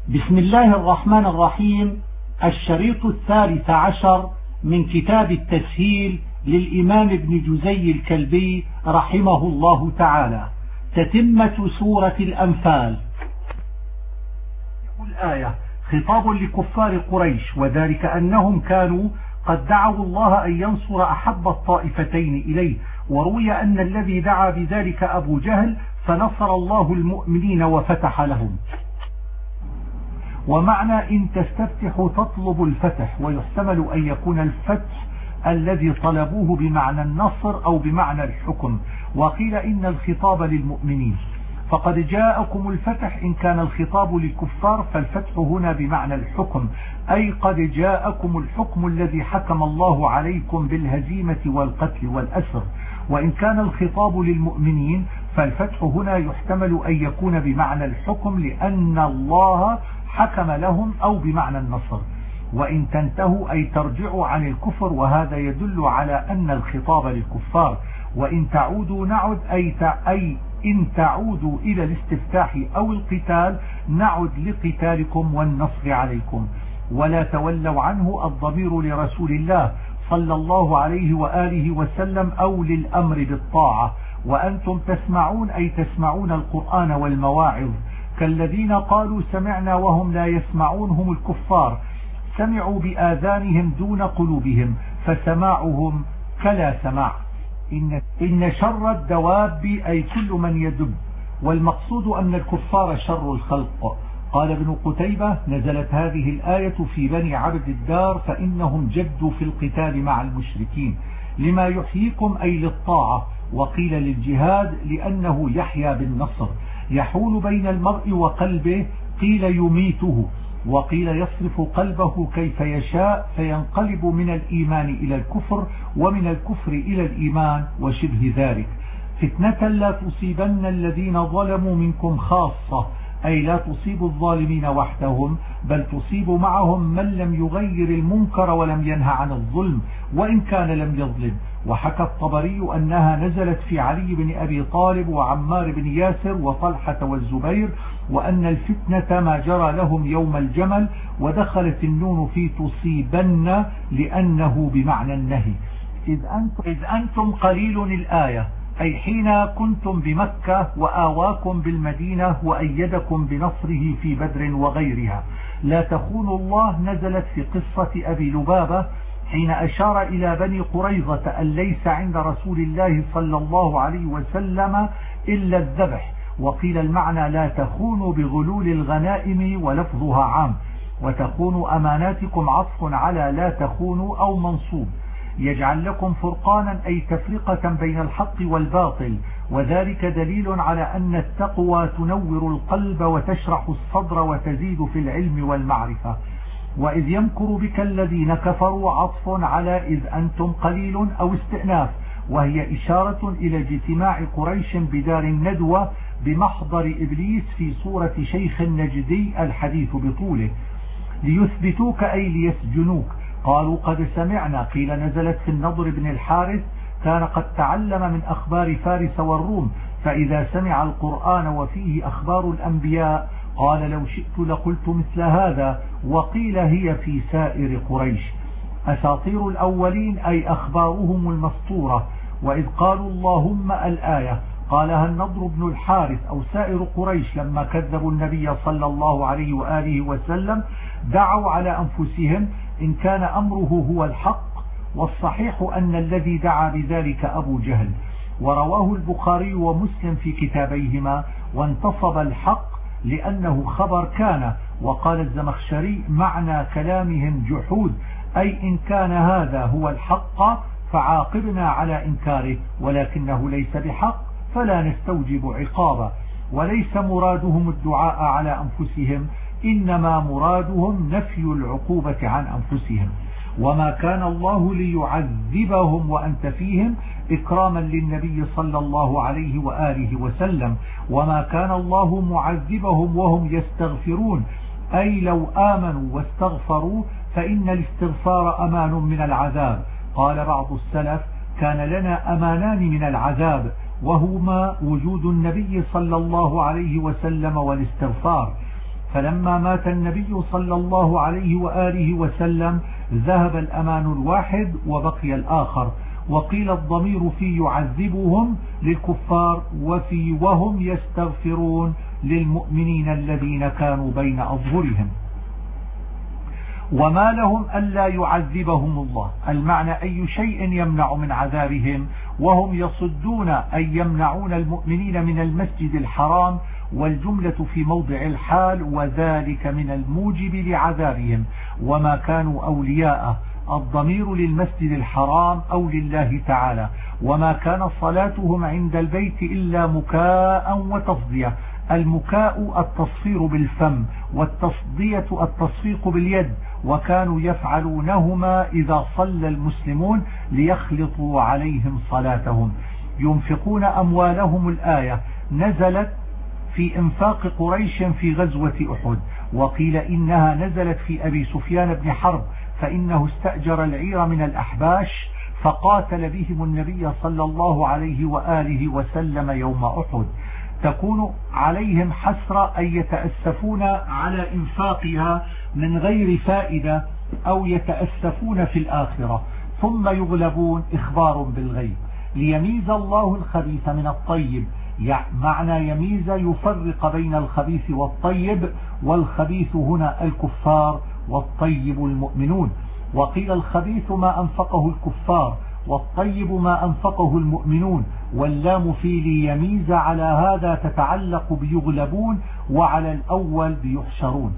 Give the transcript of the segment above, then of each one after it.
بسم الله الرحمن الرحيم. الشريط 13 من كتاب التسهيل للإمام ابن جزي الكلبي رحمه الله تعالى. تتمة سورة الأنفال. الآية خطاب لكفار قريش، وذلك أنهم كانوا قد دعوا الله أن ينصر أحب الطائفتين إليه، وروي أن الذي دعا بذلك أبو جهل فنصر الله المؤمنين وفتح لهم. ومعنى إن تستفتحوا تطلب الفتح، ويحتمل أن يكون الفتح الذي طلبوه بمعنى النصر أو بمعنى الحكم، وقيل إن الخطاب للمؤمنين. فقد جاءكم الفتح، إن كان الخطاب للكفار فالفتح هنا بمعنى الحكم، أي قد جاءكم الحكم الذي حكم الله عليكم بالهزيمة والقتل والأسر. وإن كان الخطاب للمؤمنين فالفتح هنا يحتمل أن يكون بمعنى الحكم لأن الله حكم لهم، أو بمعنى النصر. وإن تنتهوا أي ترجعوا عن الكفر، وهذا يدل على أن الخطاب للكفار. وإن تعودوا نعد أي إن تعودوا إلى الاستفتاح أو القتال نعد لقتالكم والنصر عليكم. ولا تولوا عنه الضمير لرسول الله صلى الله عليه وآله وسلم أو للأمر بالطاعة. وأنتم تسمعون أي تسمعون القرآن والمواعظ، كالذين قالوا سمعنا وهم لا يسمعون هم الكفار، سمعوا بآذانهم دون قلوبهم فسماعهم كلا سماع. إن شر الدواب أي كل من يدب، والمقصود أن الكفار شر الخلق. قال ابن قتيبة نزلت هذه الآية في بني عبد الدار، فإنهم جدوا في القتال مع المشركين لما يحييكم أي للطاعة. وقيل للجهاد لأنه يحيى بالنصر، يحول بين المرء وقلبه، قيل يميته، وقيل يصرف قلبه كيف يشاء فينقلب من الإيمان إلى الكفر ومن الكفر إلى الإيمان وشبه ذلك. فتنة لا تصيبن الذين ظلموا منكم خاصة، أي لا تصيب الظالمين وحدهم، بل تصيب معهم من لم يغير المنكر ولم ينهى عن الظلم وإن كان لم يظلم. وحكى الطبري أنها نزلت في علي بن أبي طالب وعمار بن ياسر وطلحة والزبير، وأن الفتنة ما جرى لهم يوم الجمل، ودخلت النون في تصيبن لأنه بمعنى النهي. إذ أنتم قليل الآية، أي حين كنتم بمكة وآواكم بالمدينة وأيدكم بنصره في بدر وغيرها. لا تخونوا الله نزلت في قصة أبي لبابة حين أشار إلى بني قريظة أن ليس عند رسول الله صلى الله عليه وسلم إلا الذبح. وقيل المعنى لا تخونوا بغلول الغنائم، ولفظها عام. وتخونوا أماناتكم عطف على لا تخونوا أو منصوب. يجعل لكم فرقانا أي تفرقة بين الحق والباطل، وذلك دليل على أن التقوى تنور القلب وتشرح الصدر وتزيد في العلم والمعرفة. وإذ يمكر بك الذين كفروا عطف على إذ أنتم قليل أو استئناف، وهي إشارة إلى اجتماع قريش بدار الندوة بمحضر إبليس في صورة شيخ نجدي الحديث بطوله. ليثبتوك أي ليسجنوك. قالوا قد سمعنا، قيل نزلت في النضر بن الحارث، كان قد تعلم من أخبار فارس والروم، فإذا سمع القرآن وفيه أخبار الأنبياء قال لو شئت لقلت مثل هذا. وقيل هي في سائر قريش. أساطير الأولين أي أخبارهم المسطورة. وإذ قالوا اللهم الآية قالها النضر بن الحارث أو سائر قريش لما كذبوا النبي صلى الله عليه وآله وسلم، دعوا على أنفسهم إن كان أمره هو الحق، والصحيح أن الذي دعا بذلك أبو جهل. ورواه البخاري ومسلم في كتابيهما. وانتصب الحق لأنه خبر كان. وقال الزمخشري معنى كلامهم جحود، أي إن كان هذا هو الحق فعاقبنا على إنكاره، ولكنه ليس بحق فلا نستوجب عقابه. وليس مرادهم الدعاء على أنفسهم، إنما مرادهم نفي العقوبة عن أنفسهم. وما كان الله ليعذبهم وأنت فيهم إكراما للنبي صلى الله عليه وآله وسلم. وما كان الله معذبهم وهم يستغفرون، أي لو آمنوا واستغفروا فإن الاستغفار أمان من العذاب. قال بعض السلف كان لنا أمانان من العذاب، وهما وجود النبي صلى الله عليه وسلم والاستغفار. فلما مات النبي صلى الله عليه وآله وسلم ذهب الأمان الواحد وبقي الآخر. وقيل الضمير في يعذبهم للكفار وفي وهم يستغفرون للمؤمنين الذين كانوا بين أظهرهم. وما لهم ألا يعذبهم الله، المعنى أي شيء يمنع من عذابهم، وهم يصدون أي يمنعون المؤمنين من المسجد الحرام، والجملة في موضع الحال، وذلك من الموجب لعذابهم. وما كانوا أولياءه، الضمير للمسجد الحرام أو لله تعالى. وما كان صلاتهم عند البيت إلا مكاء وتصدية. المكاء التصفير بالفم، والتصدية التصفيق باليد، وكانوا يفعلونهما إذا صلى المسلمون ليخلطوا عليهم صلاتهم. ينفقون أموالهم، الآية نزلت في انفاق قريش في غزوة أحد، وقيل إنها نزلت في أبي سفيان بن حرب، فإنه استأجر العير من الأحباش فقاتل بهم النبي صلى الله عليه وآله وسلم يوم أحد. تكون عليهم حسرة أن يتأسفون على إنفاقها من غير فائدة، أو يتأسفون في الآخرة ثم يغلبون، إخبار بالغيب. ليميز الله الخبيث من الطيب، معنى يميز يفرق بين الخبيث والطيب، والخبيث هنا الكفار والطيب المؤمنون. وقيل الخبيث ما أنفقه الكفار، والطيب ما أنفقه المؤمنون. واللام في ليميز على هذا تتعلق بيغلبون، وعلى الأول بيحشرون.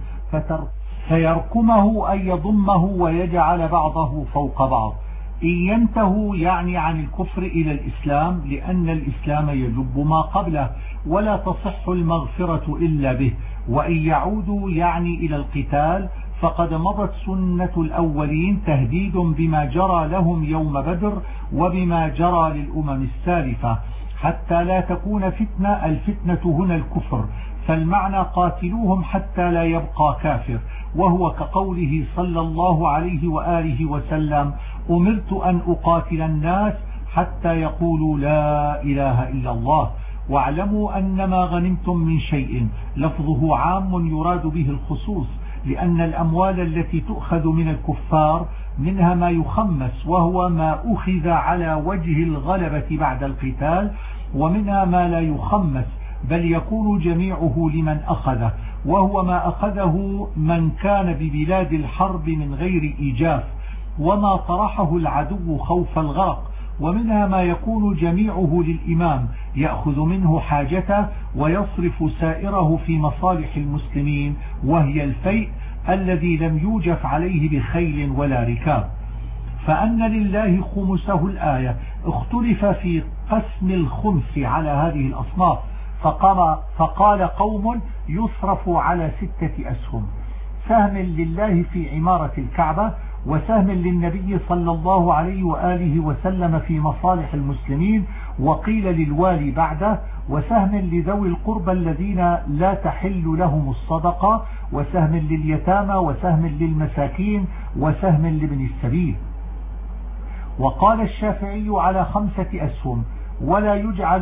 فيركمه أن يضمه ويجعل بعضه فوق بعض. إن ينتهوا يعني عن الكفر إلى الإسلام، لأن الإسلام يجب ما قبله ولا تصح المغفرة إلا به. وإن يعودوا يعني إلى القتال، فقد مضت سنة الأولين تهديد بما جرى لهم يوم بدر وبما جرى للأمم السالفة، حتى لا تكون فتنة. الفتنة هنا الكفر، فالمعنى قاتلوهم حتى لا يبقى كافر، وهو كقوله صلى الله عليه وآله وسلم: أمرت أن أقاتل الناس حتى يقولوا لا إله إلا الله. واعلموا أن ما غنمتم من شيء، لفظه عام يراد به الخصوص، لأن الأموال التي تؤخذ من الكفار منها ما يخمس، وهو ما أخذ على وجه الغلبة بعد القتال، ومنها ما لا يخمس بل يكون جميعه لمن أخذه، وهو ما أخذه من كان ببلاد الحرب من غير إيجاف، وما طرحه العدو خوف الغرق. ومنها ما يكون جميعه للإمام يأخذ منه حاجته ويصرف سائره في مصالح المسلمين، وهي الفيء الذي لم يوجف عليه بخيل ولا ركاب. فأن لله خمسه، الآية اختلف في قسم الخمس على هذه الأصناف، فقال قوم يصرف على 6 أسهم: سهم لله في عمارة الكعبة، وسهم للنبي صلى الله عليه وآله وسلم في مصالح المسلمين، وقيل للوالي بعده، وسهم لذوي القربى الذين لا تحل لهم الصدقة، وسهم لليتامى، وسهم للمساكين، وسهم لابن السبيل. وقال الشافعي على 5 أسهم، ولا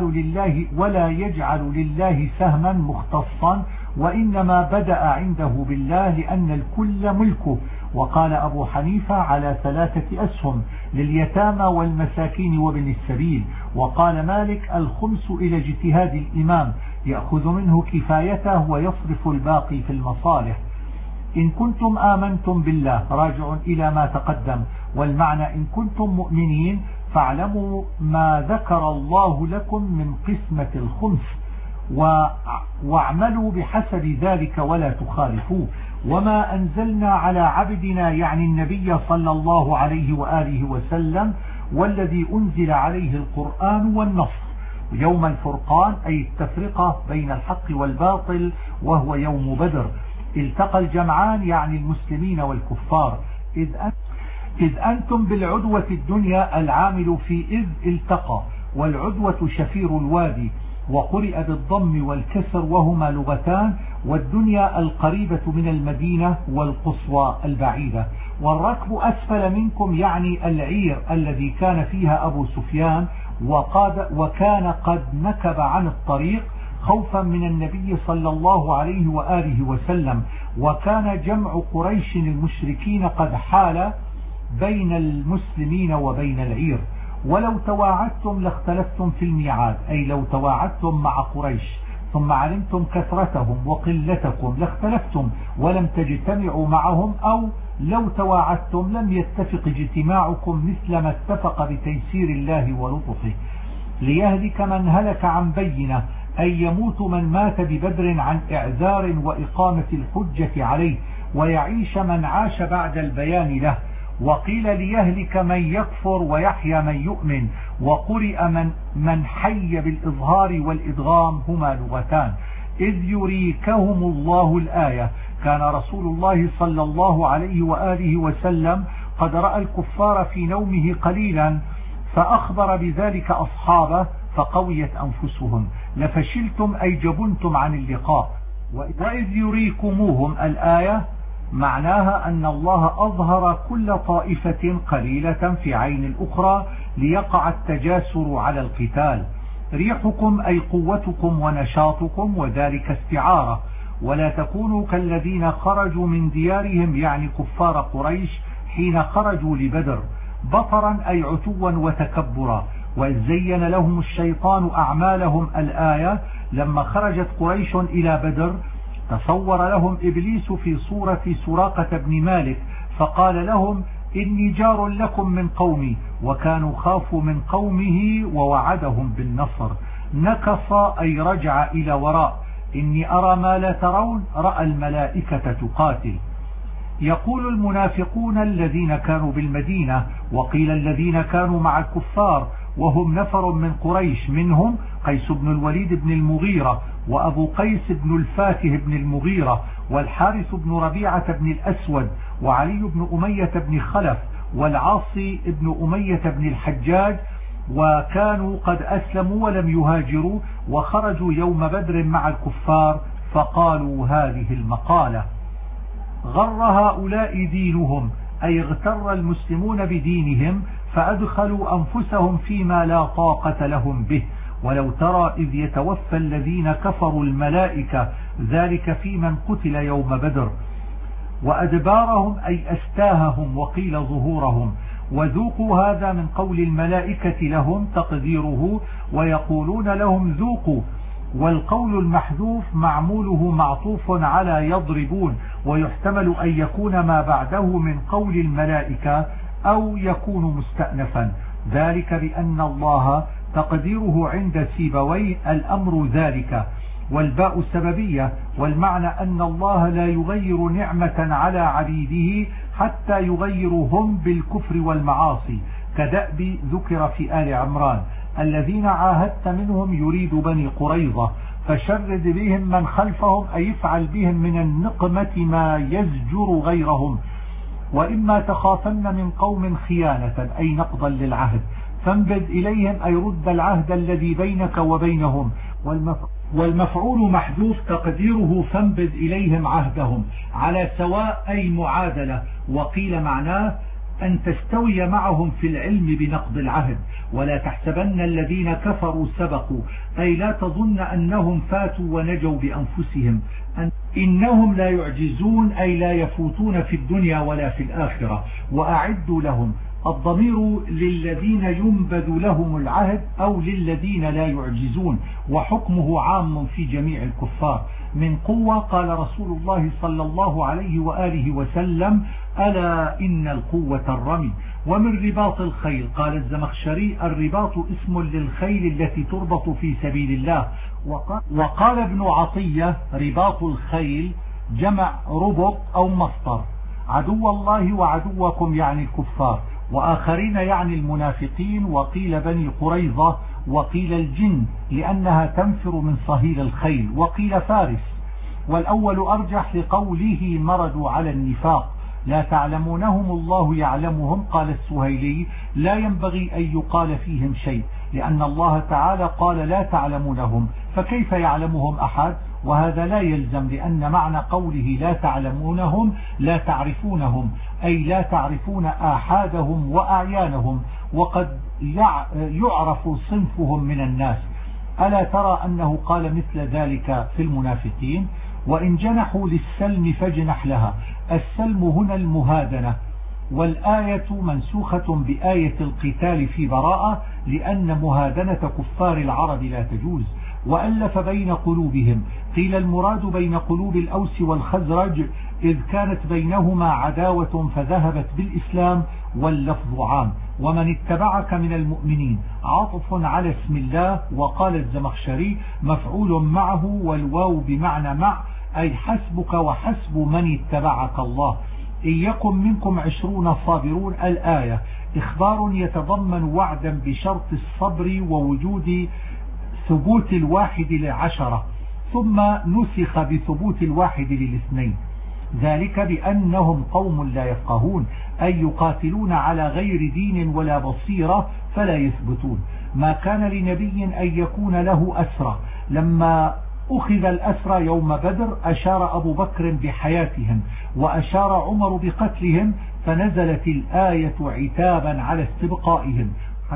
يجعل لله سهما مختصا، وإنما بدأ عنده بالله لأن الكل ملكه. وقال أبو حنيفة على 3 أسهم لليتامى والمساكين وابن السبيل. وقال مالك: الخمس إلى اجتهاد الإمام، يأخذ منه كفايته ويصرف الباقي في المصالح. إن كنتم آمنتم بالله، راجع إلى ما تقدم، والمعنى إن كنتم مؤمنين فاعلموا ما ذكر الله لكم من قسمة الخمس، واعملوا بحسب ذلك ولا تخالفوا. وما أنزلنا على عبدنا يعني النبي صلى الله عليه وآله وسلم، والذي أنزل عليه القرآن والنصر يوم الفرقان، أي التفرقة بين الحق والباطل، وهو يوم بدر. التقى الجمعان يعني المسلمين والكفار، إذ أنتم بالعدوة الدنيا، العامل في إذ التقى، والعدوة شفير الوادي، وقرئ بالضم والكسر وهما لغتان، والدنيا القريبة من المدينة والقصوى البعيدة. والركب أسفل منكم يعني العير الذي كان فيها أبو سفيان وكان قد نكب عن الطريق، خوفا من النبي صلى الله عليه وآله وسلم، وكان جمع قريش المشركين قد حال بين المسلمين وبين العير. ولو تواعدتم لاختلفتم في الميعاد، أي لو تواعدتم مع قريش ثم علمتم كثرتهم وقلتكم لاختلفتم ولم تجتمعوا معهم، أو لو تواعدتم لم يتفق اجتماعكم مثل ما اتفق بتيسير الله ولطفه. ليهلك من هلك عن بينة، أي يموت من مات ببدر عن إعذار وإقامة الحجة عليه، ويعيش من عاش بعد البيان له. وقيل ليهلك من يكفر ويحيى من يؤمن، وقرئ من حي بالإظهار والإدغام، هما لغتان. إذ يريكهم الله الآية. كان رسول الله صلى الله عليه وآله وسلم قد رأى الكفار في نومه قليلا فأخبر بذلك أصحابه فقويت أنفسهم. لفشلتم أي جبنتم عن اللقاء. وإذ يريكموهم الآية معناها أن الله أظهر كل طائفة قليلة في عين الأخرى ليقع التجاسر على القتال. ريحكم أي قوتكم ونشاطكم، وذلك استعارة. ولا تكونوا كالذين خرجوا من ديارهم، يعني كفار قريش حين خرجوا لبدر، بطرا أي عتوا وتكبرا. وإذ زين لهم الشيطان أعمالهم الآية. لما خرجت قريش إلى بدر تصور لهم إبليس في صورة سراقة بن مالك فقال لهم إني جار لكم من قومي، وكانوا خافوا من قومه ووعدهم بالنصر. نكص أي رجع إلى وراء. إني أرى ما لا ترون، رأى الملائكة تقاتل. يقول المنافقون الذين كانوا بالمدينة، وقيل الذين كانوا مع الكفار، وهم نفر من قريش، منهم قيس بن الوليد بن المغيرة، وأبو قيس بن الفاكه بن المغيرة، والحارث بن ربيعة بن الأسود، وعلي بن أمية بن خلف، والعاصي بن أمية بن الحجاج، وكانوا قد أسلموا ولم يهاجروا، وخرجوا يوم بدر مع الكفار فقالوا هذه المقالة: غر هؤلاء دينهم، أي اغتر المسلمون بدينهم فأدخلوا أنفسهم فيما لا طاقة لهم به. ولو ترى إذ يتوفى الذين كفروا الملائكة، ذلك في من قتل يوم بدر. وأدبارهم أي أستاههم، وقيل ظهورهم. وذوقوا هذا من قول الملائكة لهم تقديره، ويقولون لهم ذوقوا. والقول المحذوف معموله معطوف على يضربون، ويحتمل أن يكون ما بعده من قول الملائكة أو يكون مستأنفا. ذلك بأن الله تقديره عند سيبويه الأمر ذلك، والباء سببية، والمعنى أن الله لا يغير نعمة على عبيده حتى يغيروا هم بالكفر والمعاصي، كدأب ذكر في آل عمران. الذين عاهدت منهم يريد بني قريظة، فشرد بهم من خلفهم، أي يفعل بهم من النقمة ما يزجر غيرهم. وإما تخافن من قوم خيانة، أي نقضا للعهد، فانبذ إليهم، أي رد العهد الذي بينك وبينهم. والمفعول محذوف تقديره فانبذ إليهم عهدهم، على سواء أي معادلة. وقيل معناه أن تستوي معهم في العلم بنقض العهد. ولا تحسبن الذين كفروا سبقوا، أي لا تظن أنهم فاتوا ونجوا بأنفسهم، إنهم لا يعجزون، أي لا يفوتون في الدنيا ولا في الآخرة. وأعدوا لهم، الضمير للذين ينبذ لهم العهد أو للذين لا يعجزون، وحكمه عام في جميع الكفار. من قوة، قال رسول الله صلى الله عليه وآله وسلم: ألا إن القوة الرمي. ومن رباط الخيل، قال الزمخشري: الرباط اسم للخيل التي تربط في سبيل الله. وقال ابن عطية: رباط الخيل جمع ربط أو مصدر. عدو الله وعدوكم يعني الكفار، وآخرين يعني المنافقين. وقيل بني قريظة، وقيل الجن لأنها تنفر من صهيل الخيل، وقيل فارس. والأول أرجح لقوله مردوا على النفاق. لا تعلمونهم الله يعلمهم، قال السهيلي: لا ينبغي أن يقال فيهم شيء، لأن الله تعالى قال لا تعلمونهم، فكيف يعلمهم أحد؟ وهذا لا يلزم، لأن معنى قوله لا تعلمونهم لا تعرفونهم، أي لا تعرفون آحادهم وأعيانهم، وقد يعرف صنفهم من الناس. ألا ترى أنه قال مثل ذلك في المنافقين؟ وإن جنحوا للسلم فاجنح لها. السلم هنا المهادنة، والآية منسوخة بآية القتال في براءة، لأن مهادنة كفار العرب لا تجوز. وألف بين قلوبهم، قيل المراد بين قلوب الأوس والخزرج، إذ كانت بينهما عداوة فذهبت بالإسلام، واللفظ عام. ومن اتبعك من المؤمنين عطف على اسم الله. وقال الزمخشري مفعول معه، والواو بمعنى مع، أي حسبك وحسب من اتبعك الله. إن يكن منكم 20 صابرون. الآية إخبار يتضمن وعدا بشرط الصبر ووجود ثبوت الواحد ل10، ثم نسخ بثبوت الواحد ل2، ذلك بأنهم قوم لا يفقهون، أي يقاتلون على غير دين ولا بصيرة فلا يثبتون. ما كان لنبي أن يكون له أسرى. لما أخذ الأسرى يوم بدر أشار أبو بكر بحياتهم، وأشار عمر بقتلهم، فنزلت الآية عتابا على استبقائهم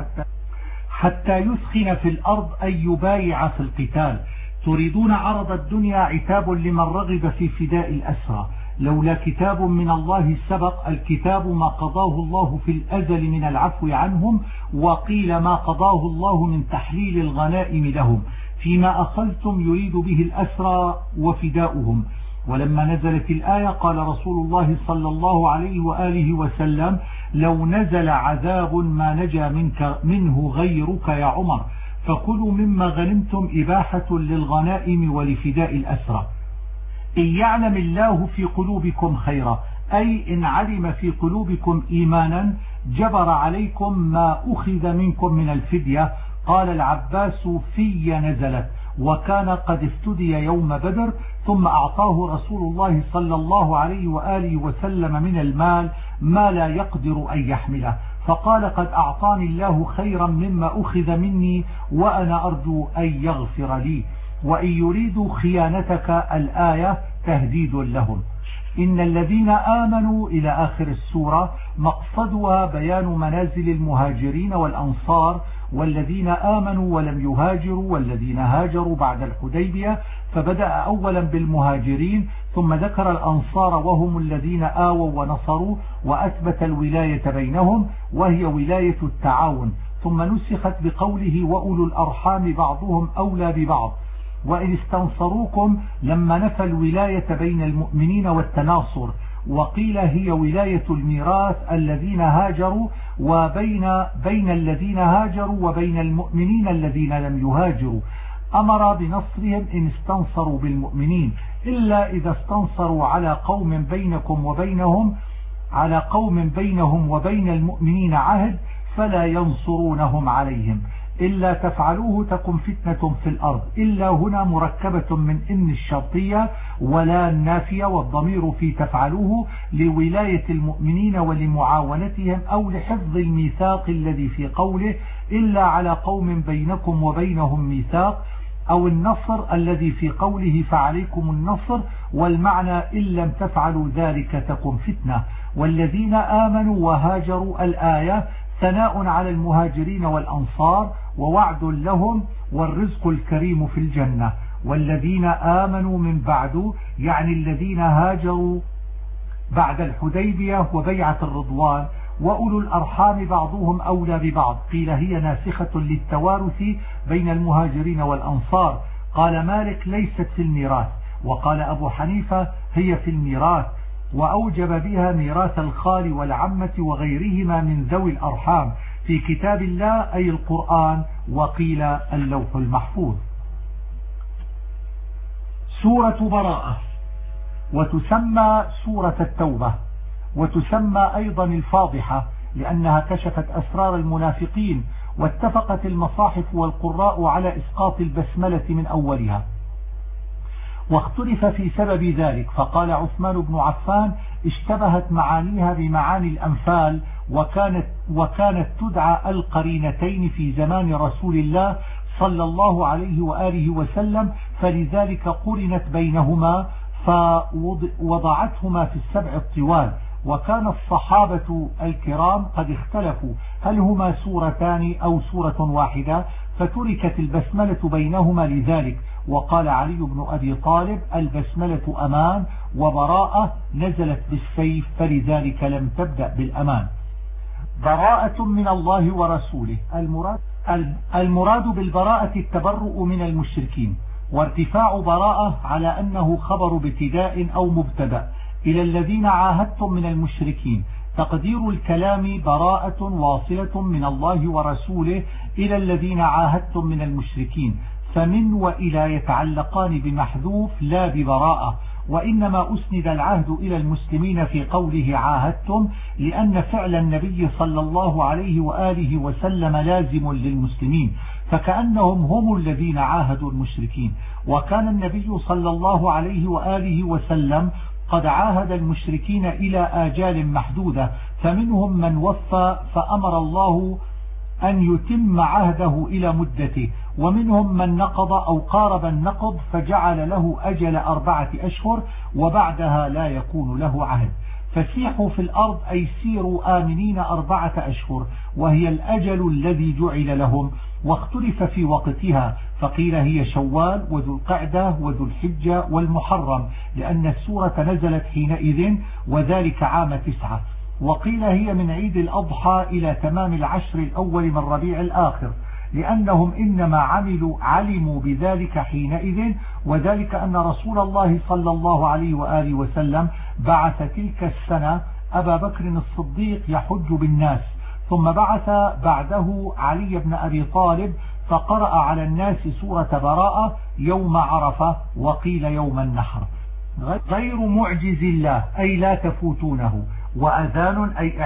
حتى يسخن في الأرض أن يبايع في القتال. تريدون عرض الدنيا، عتاب لمن رغب في فداء الأسرى. لولا كتاب من الله سبق. الكتاب ما قضاه الله في الأزل من العفو عنهم، وقيل ما قضاه الله من تحليل الغنائم لهم فيما أخذتم، يريد به الأسرى وفداؤهم. ولما نزلت الآية قال رسول الله صلى الله عليه وآله وسلم: لو نزل عذاب ما نجا منه غيرك يا عمر، فكلوا مما غنمتم إباحة للغنائم ولفداء الأسرى. إن يعلم الله في قلوبكم خيرا، أي إن علم في قلوبكم إيمانا جبر عليكم ما أخذ منكم من الفدية. قال العباس: في نزلت، وكان قد افتدي يوم بدر، ثم أعطاه رسول الله صلى الله عليه وآله وسلم من المال ما لا يقدر أن يحمله، فقال: قد أعطاني الله خيرا مما أخذ مني، وأنا أرجو أن يغفر لي. وإن يريدوا خيانتك، الآية تهديد لهم. إن الذين آمنوا إلى آخر السورة مقصدها بيان منازل المهاجرين والأنصار، والذين آمنوا ولم يهاجروا والذين هاجروا بعد الحديبية، فبدأ أولا بالمهاجرين ثم ذكر الأنصار وهم الذين آووا ونصروا وأثبت الولاية بينهم، وهي ولاية التعاون، ثم نسخت بقوله: وأولو الأرحام بعضهم أولى ببعض. وإن استنصروكم لما نفى الولاية بين المؤمنين والتناصر، وقيل هي ولاية الميراث الذين هاجروا، وبين الذين هاجروا وبين المؤمنين الذين لم يهاجروا. أمر بنصرهم إن استنصروا بالمؤمنين، إلا إذا استنصروا على قوم بينهم وبين المؤمنين عهد فلا ينصرونهم عليهم. إلا تفعلوه تكن فتنة في الأرض. إلا هنا مركبة من إن الشرطية ولا النافية، والضمير في تفعلوه لولاية المؤمنين ولمعاونتهم أو لحفظ الميثاق الذي في قوله: إلا على قوم بينكم وبينهم ميثاق، أو النصر الذي في قوله: فعليكم النصر، والمعنى: إن لم تفعلوا ذلك تكن فتنة. والذين آمنوا وهاجروا، الآية ثناء على المهاجرين والأنصار ووعد لهم والرزق الكريم في الجنة. والذين آمنوا من بعد، يعني الذين هاجروا بعد الحديبية وبيعة الرضوان. وأولو الأرحام بعضهم أولى ببعض، قيل هي ناسخة للتوارث بين المهاجرين والأنصار. قال مالك: ليست في الميراث. وقال أبو حنيفة: هي في الميراث، وأوجب بها ميراث الخال والعمة وغيرهما من ذوي الأرحام في كتاب الله، أي القرآن، وقيل اللوح المحفوظ. سورة براءة، وتسمى سورة التوبة، وتسمى أيضا الفاضحة لأنها كشفت أسرار المنافقين، واتفقت المصاحف والقراء على إسقاط البسملة من أولها، واختلف في سبب ذلك، فقال عثمان بن عفان: اشتبهت معانيها بمعاني الأنفال، وكانت تدعى القرينتين في زمان رسول الله صلى الله عليه وآله وسلم، فلذلك قرنت بينهما فوضعتهما في السبع الطوال. وكان الصحابة الكرام قد اختلفوا هل هما سورتان أو سورة واحدة، فتركت البسملة بينهما لذلك. وقال علي بن أبي طالب: البسملة أمان وبراءة نزلت بالسيف، فلذلك لم تبدأ بالأمان. براءة من الله ورسوله. المراد بالبراءة التبرؤ من المشركين، وارتفاع براءة على أنه خبر ابتداء أو مبتدأ إلى الذين عاهدتم من المشركين. تقدير الكلام: براءة واصلة من الله ورسوله إلى الذين عاهدتم من المشركين، فمن وإلى يتعلقان بمحذوف لا ببراءة، وإنما أسند العهد إلى المسلمين في قوله عاهدتم، لأن فعل النبي صلى الله عليه وآله وسلم لازم للمسلمين، فكأنهم هم الذين عاهدوا المشركين. وكان النبي صلى الله عليه وآله وسلم قد عاهد المشركين إلى آجال محدودة، فمنهم من وفى فأمر الله أن يتم عهده إلى مدته، ومنهم من نقض أو قارب النقض فجعل له أجل 4 أشهر وبعدها لا يكون له عهد. فسيحوا في الأرض أي سيروا آمنين 4 أشهر، وهي الأجل الذي جعل لهم. واختلف في وقتها، فقيل هي شوال وذو القعدة وذو الحجة والمحرم، لأن السورة نزلت حينئذ وذلك عام 9. وقيل هي من عيد الأضحى إلى تمام العشر الأول من ربيع الآخر، لأنهم إنما علموا بذلك حينئذ، وذلك أن رسول الله صلى الله عليه وآله وسلم بعث تلك السنة أبا بكر الصديق يحج بالناس، ثم بعث بعده علي بن أبي طالب فقرأ على الناس سورة براءة يوم عرفة، وقيل يوم النحر. غير معجز الله أي لا تفوتونه، وأذان أي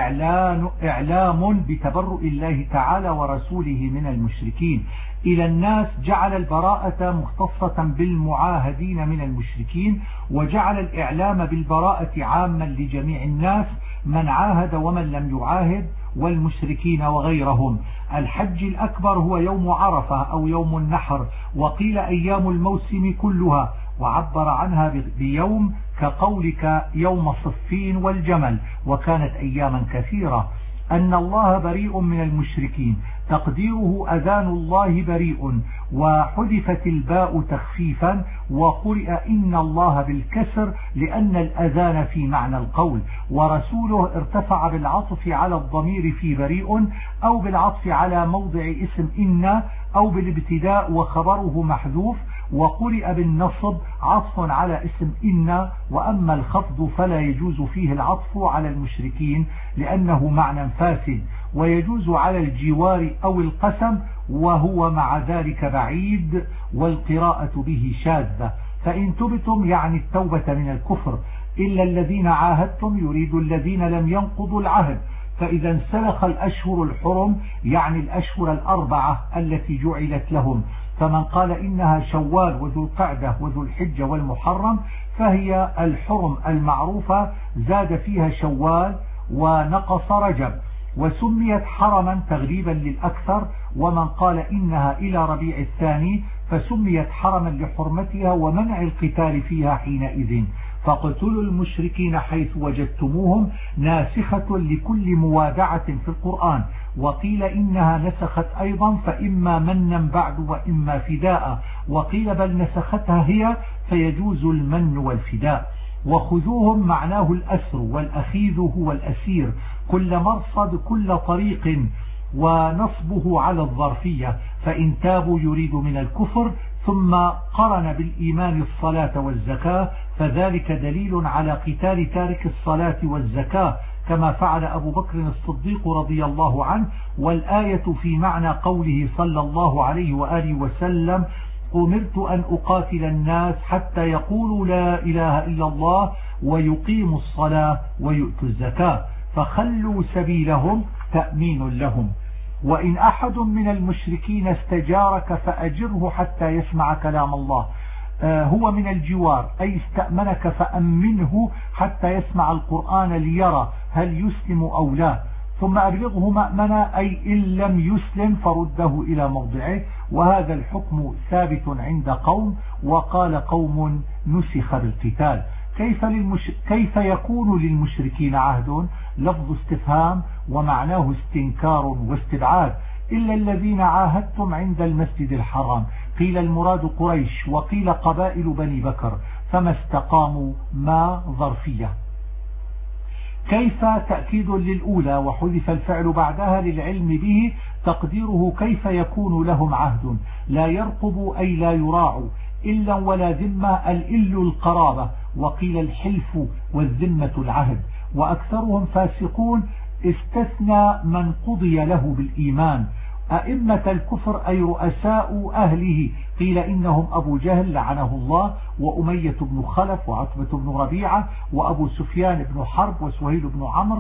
إعلام بتبرؤ الله تعالى ورسوله من المشركين إلى الناس. جعل البراءة مختصة بالمعاهدين من المشركين، وجعل الإعلام بالبراءة عاما لجميع الناس، من عاهد ومن لم يعاهد والمشركين وغيرهم. الحج الأكبر هو يوم عرفة أو يوم النحر، وقيل أيام الموسم كلها، وعبر عنها بيوم كقولك يوم صفين والجمل، وكانت أياما كثيرة. أن الله بريء من المشركين، تقديره أذان الله بريء، وحذفت الباء تخفيفا، وقرئ إن الله بالكسر لأن الأذان في معنى القول. ورسوله ارتفع بالعطف على الضمير في بريء، أو بالعطف على موضع اسم إن، أو بالابتداء وخبره محذوف، وقرئ بالنصب عطف على اسم إن. وأما الخفض فلا يجوز فيه العطف على المشركين لأنه معنى فاسد، ويجوز على الجوار أو القسم، وهو مع ذلك بعيد، والقراءة به شاذة. فإن تبتم يعني التوبة من الكفر، إلا الذين عاهدتم يريد الذين لم ينقضوا العهد. فإذا انسلخ الأشهر الحرم يعني الأشهر 4 التي جعلت لهم، فمن قال إنها شوال وذو القعدة وذو الحجة والمحرم فهي الحرم المعروفة، زاد فيها شوال ونقص رجب، وسميت حرما تغليبا للأكثر. ومن قال إنها إلى ربيع الثاني فسميت حرما لحرمتها ومنع القتال فيها حينئذ. فاقتلوا المشركين حيث وجدتموهم ناسخة لكل موادعة في القرآن. وقيل إنها نسخت أيضا، فإما منا بعد وإما فداء، وقيل بل نسختها هي فيجوز المن والفداء. وخذوهم معناه الأسر، والأخيذ هو الأسير، كل مرصد كل طريق، ونصبه على الظرفية. فإن تابوا يريد من الكفر ثم قرن بالإيمان الصلاة والزكاة، فذلك دليل على قتال تارك الصلاة والزكاة كما فعل أبو بكر الصديق رضي الله عنه. والآية في معنى قوله صلى الله عليه وآله وسلم: أمرت أن أقاتل الناس حتى يقولوا لا إله إلا الله ويقيموا الصلاة ويؤتوا الزكاة، فخلوا سبيلهم تأمين لهم. وإن أحد من المشركين استجارك فأجره حتى يسمع كلام الله، هو من الجوار، أي استأمنك فأمنه حتى يسمع القرآن ليرى هل يسلم أو لا، ثم أبلغه مأمنا، أي إن لم يسلم فرده إلى موضعه. وهذا الحكم ثابت عند قوم، وقال قوم نسخ بالقتال. كيف يكون للمشركين عهد؟ لفظ استفهام ومعناه استنكار واستبعاد. إلا الذين عاهدتم عند المسجد الحرام. قيل المراد قريش وقيل قبائل بني بكر، فما استقاموا ما ظرفية. كيف تأكيد للأولى وحذف الفعل بعدها للعلم به، تقديره كيف يكون لهم عهد لا يرقب أي لا يراع إلا ولا ذمة، الإل القرابة، وقيل الحلف والذمة العهد. وأكثرهم فاسقون، استثنى من قضي له بالإيمان. أئمة الكفر أي رؤساء أهله، قيل إنهم أبو جهل لعنه الله، وأمية بن خلف، وعتبة بن ربيعة، وأبو سفيان بن حرب، وسهيل بن عمرو.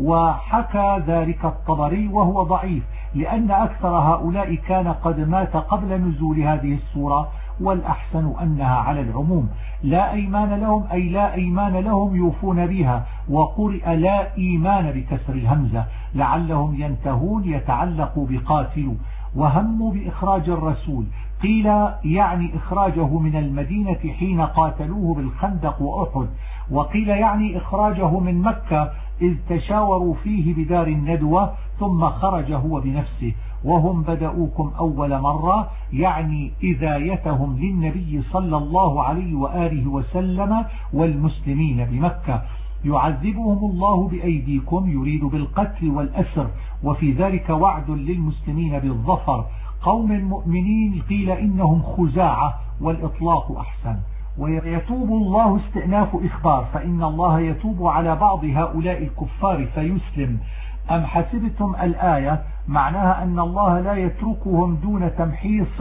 وحكى ذلك الطبري وهو ضعيف، لأن أكثر هؤلاء كان قد مات قبل نزول هذه السورة، والأحسن أنها على العموم. لا أيمان لهم أي لا أيمان لهم يوفون بها، وقرئ لا إيمان بكسر الهمزة لعلهم ينتهون، يتعلق بقاتلوا. وهموا بإخراج الرسول، قيل يعني إخراجه من المدينة حين قاتلوه بالخندق وأحد، وقيل يعني إخراجه من مكة إذ تشاوروا فيه بدار الندوة ثم خرج هو بنفسه. وهم بدأوكم أول مرة، يعني إذايتهم للنبي صلى الله عليه وآله وسلم والمسلمين بمكة. يعذبهم الله بأيديكم، يريد بالقتل والأسر، وفي ذلك وعد للمسلمين بالظفر. قوم المؤمنين قيل إنهم خزاعة، والإطلاق أحسن. ويتوب الله استئناف إخبار، فإن الله يتوب على بعض هؤلاء الكفار فيسلم. أم حسبتم الآية معناها أن الله لا يتركهم دون تمحيص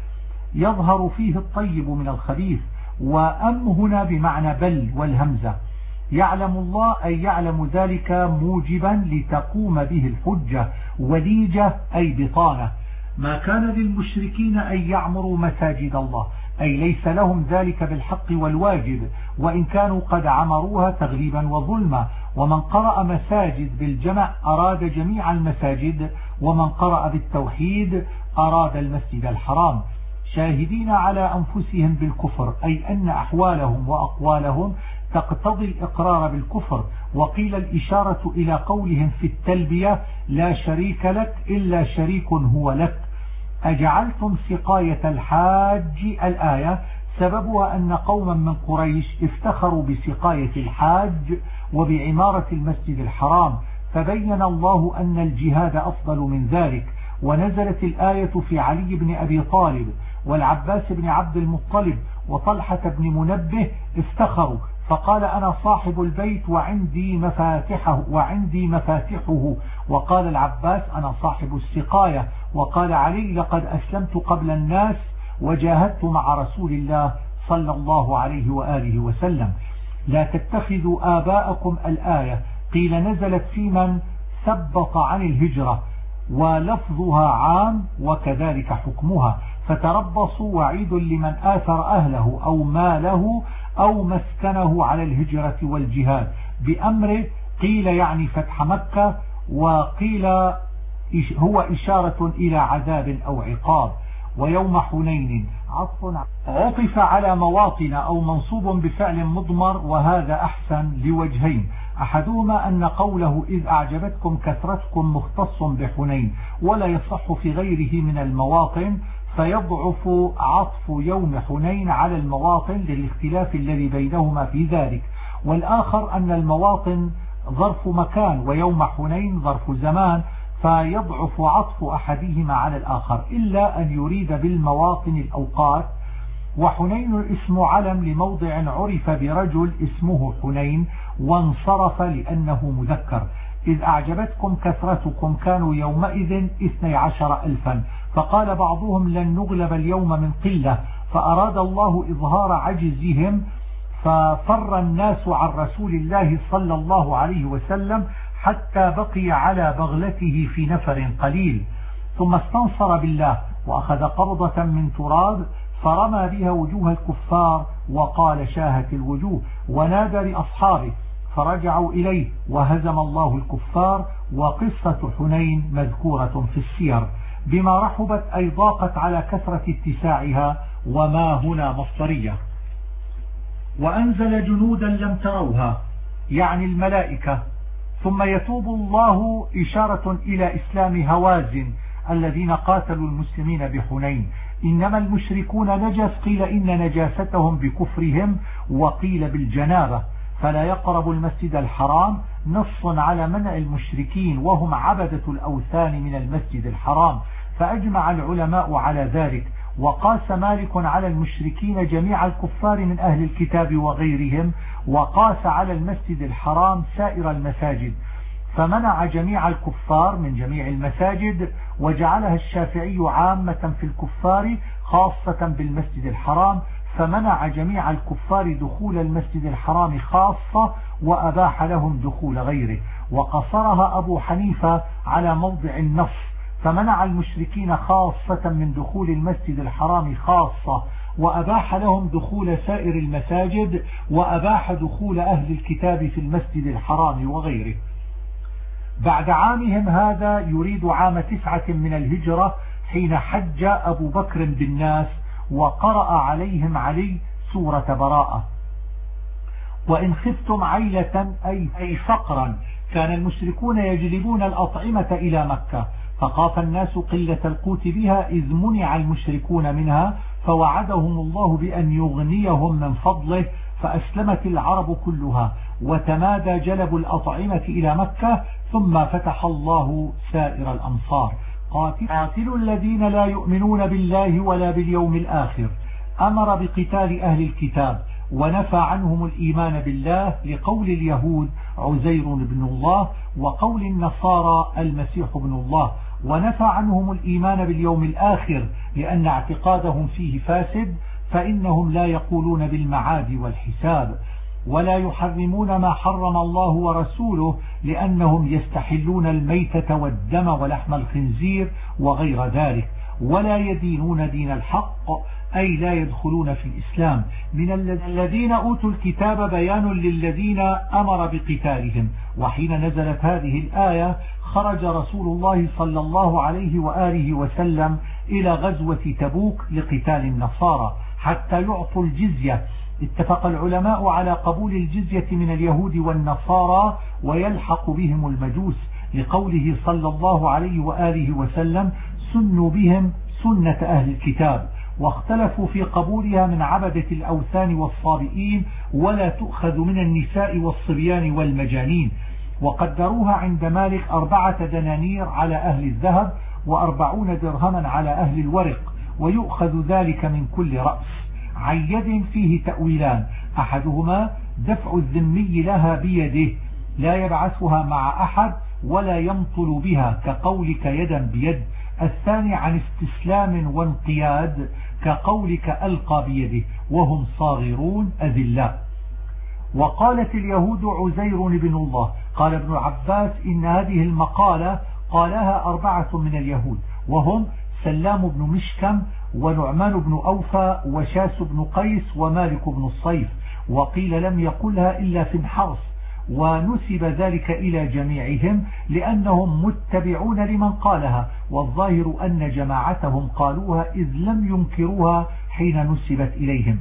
يظهر فيه الطيب من الخبيث. وأم هنا بمعنى بل والهمزة. يعلم الله أي يعلم ذلك موجبا لتقوم به الحجة، وليجة أي بطانة. ما كان للمشركين أن يعمروا مساجد الله، أي ليس لهم ذلك بالحق والواجب، وإن كانوا قد عمروها تغليبا وظلما. ومن قرأ مساجد بالجمع أراد جميع المساجد، ومن قرأ بالتوحيد أراد المسجد الحرام. شاهدين على أنفسهم بالكفر، أي أن أحوالهم وأقوالهم تقتضي الإقرار بالكفر. وقيل الإشارة إلى قولهم في التلبية لا شريك لك إلا شريك هو لك. أجعلتم سقاية الحاج، الآية سببها أن قوما من قريش افتخروا بسقاية الحاج وبعمارة المسجد الحرام، فبين الله أن الجهاد أفضل من ذلك. ونزلت الآية في علي بن أبي طالب والعباس بن عبد المطلب وطلحة بن منبه، افتخروا فقال أنا صاحب البيت وعندي مفاتحه، وقال العباس أنا صاحب السقاية، وقال علي لقد أسلمت قبل الناس وجاهدت مع رسول الله صلى الله عليه وآله وسلم. لا تتخذوا آباءكم، الآية قيل نزلت في من ثبط عن الهجرة، ولفظها عام وكذلك حكمها. فتربصوا وعيد لمن آثر أهله أو ماله أو مسكنه على الهجرة والجهاد بأمره، قيل يعني فتح مكة، وقيل هو إشارة إلى عذاب أو عقاب. ويوم حنين عطف على مواطن أو منصوب بفعل مضمر، وهذا أحسن لوجهين. أحدهما أن قوله إذ أعجبتكم كثرتكم مختص بحنين، ولا يصح في غيره من المواطن، فيضعف عطف يوم حنين على المواطن للاختلاف الذي بينهما في ذلك. والآخر أن المواطن ظرف مكان ويوم حنين ظرف زمان، فيضعف عطف أحدهما على الآخر، إلا أن يريد بالمواطن الأوقات. وحنين اسم علم لموضع عرف برجل اسمه حنين وانصرف لأنه مذكر. إذ أعجبتكم كثرتكم كانوا يومئذ 12,000، فقال بعضهم لن نغلب اليوم من قلة، فأراد الله إظهار عجزهم ففر الناس عن رسول الله صلى الله عليه وسلم حتى بقي على بغلته في نفر قليل، ثم استنصر بالله وأخذ قبضة من تراب فرمى بها وجوه الكفار وقال شاهت الوجوه، ونادى لأصحابه فرجعوا إليه وهزم الله الكفار. وقصة حنين مذكورة في السير بما رحبت أي ضاقت على كثرة اتساعها، وما هنا مصدرية. وأنزل جنودا لم تروها يعني الملائكة. ثم يتوب الله إشارة إلى إسلام هوازن الذين قاتلوا المسلمين بحنين. إنما المشركون نجس، قيل إن نجاستهم بكفرهم وقيل بالجنابة، فلا يقرب المسجد الحرام. نص على منع المشركين وهم عبدة الأوثان من المسجد الحرام، فأجمع العلماء على ذلك. وقاس مالك على المشركين جميع الكفار من أهل الكتاب وغيرهم، وقاس على المسجد الحرام سائر المساجد، فمنع جميع الكفار من جميع المساجد، وجعلها الشافعي عامة في الكفار خاصة بالمسجد الحرام، فمنع جميع الكفار دخول المسجد الحرام خاصة، وأباح لهم دخول غيره. وقصرها أبو حنيفة على موضع النص، فمنع المشركين خاصة من دخول المسجد الحرام خاصة، وأباح لهم دخول سائر المساجد، وأباح دخول أهل الكتاب في المسجد الحرام وغيره. بعد عامهم هذا يريد عام 9 من الهجرة، حين حج أبو بكر بالناس وقرأ عليهم علي سورة براءة. وإن خفتم عيلة أي فقرا، كان المشركون يجلبون الأطعمة إلى مكة، فخاف الناس قلة القوت بها إذ منع المشركون منها، فوعدهم الله بأن يغنيهم من فضله، فأسلمت العرب كلها وتمادى جلب الأطعمة إلى مكة، ثم فتح الله سائر الأمصار. قاتلوا الذين لا يؤمنون بالله ولا باليوم الآخر. أمر بقتال أهل الكتاب ونفى عنهم الإيمان بالله، لقول اليهود عزير بن الله، وقول النصارى المسيح بن الله. ونفى عنهم الإيمان باليوم الآخر لأن اعتقادهم فيه فاسد، فإنهم لا يقولون بالمعاد والحساب، ولا يحرمون ما حرم الله ورسوله، لأنهم يستحلون الميتة والدم ولحم الخنزير وغير ذلك، ولا يدينون دين الحق، أي لا يدخلون في الإسلام. من الذين أوتوا الكتاب بيان للذين أمر بقتالهم. وحين نزلت هذه الآية خرج رسول الله صلى الله عليه وآله وسلم إلى غزوة تبوك لقتال النصارى حتى يعطوا الجزية. اتفق العلماء على قبول الجزية من اليهود والنصارى ويلحق بهم المجوس، لقوله صلى الله عليه وآله وسلم: سنوا بهم سنة أهل الكتاب. واختلفوا في قبولها من عبدة الأوثان والصابئين، ولا تؤخذ من النساء والصبيان والمجانين. وقدروها عند مالك 4 دنانير على أهل الذهب، و40 درهما على أهل الورق، ويؤخذ ذلك من كل رأس. عن يد فيه تأويلان: أحدهما دفع الذمي لها بيده، لا يبعثها مع أحد ولا يمطل بها كقولك يدا بيد. الثاني عن استسلام وانقياد كقولك ألقى بيده وهم صاغرون أذلاء. وقالت اليهود عزير بن الله. قال ابن عباس: إن هذه المقالة قالها 4 من اليهود، وهم سلام بن مشكم ونعمان بن أوفى وشاس بن قيس ومالك بن الصيف. وقيل لم يقلها إلا في الحرس، ونسب ذلك إلى جميعهم لأنهم متبعون لمن قالها، والظاهر أن جماعتهم قالوها إذ لم ينكروها حين نسبت إليهم.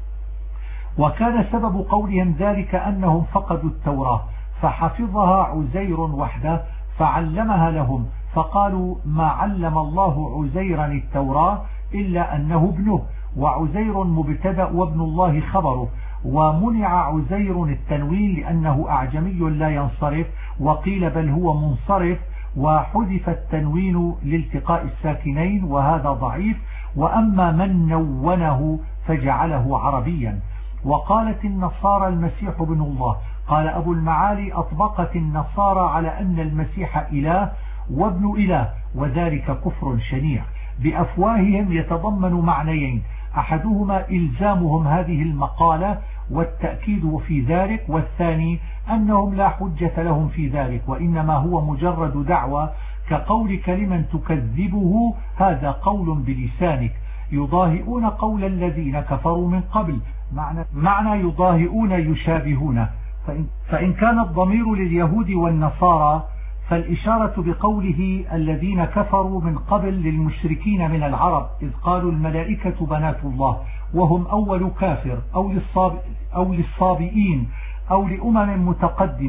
وكان سبب قولهم ذلك أنهم فقدوا التوراة، فحفظها عزير وحده فعلمها لهم، فقالوا: ما علم الله عزيرا التوراة إلا أنه ابنه، وعزير مبتدأ وابن الله خبره. ومنع عزير التنوين لأنه أعجمي لا ينصرف، وقيل بل هو منصرف، وحذف التنوين لالتقاء الساكنين، وهذا ضعيف. وأما من نونه فجعله عربيا. وقالت النصارى المسيح ابن الله. قال أبو المعالي: أطبقت النصارى على أن المسيح إله وابن إله، وذلك كفر شنيع. بأفواههم يتضمن معنيين: أحدهما إلزامهم هذه المقالة والتأكيد في ذلك، والثاني أنهم لا حجة لهم في ذلك، وإنما هو مجرد دعوة، كقولك لمن تكذبه هذا قول بلسانك. يضاهئون قول الذين كفروا من قبل. معنى يضاهئون يشابهون. فإن كان الضمير لليهود والنصارى فالإشارة بقوله الذين كفروا من قبل للمشركين من العرب، إذ قالوا الملائكة بنات الله، وهم أول كافر، أو للصابئين أو لأمم متقدمة.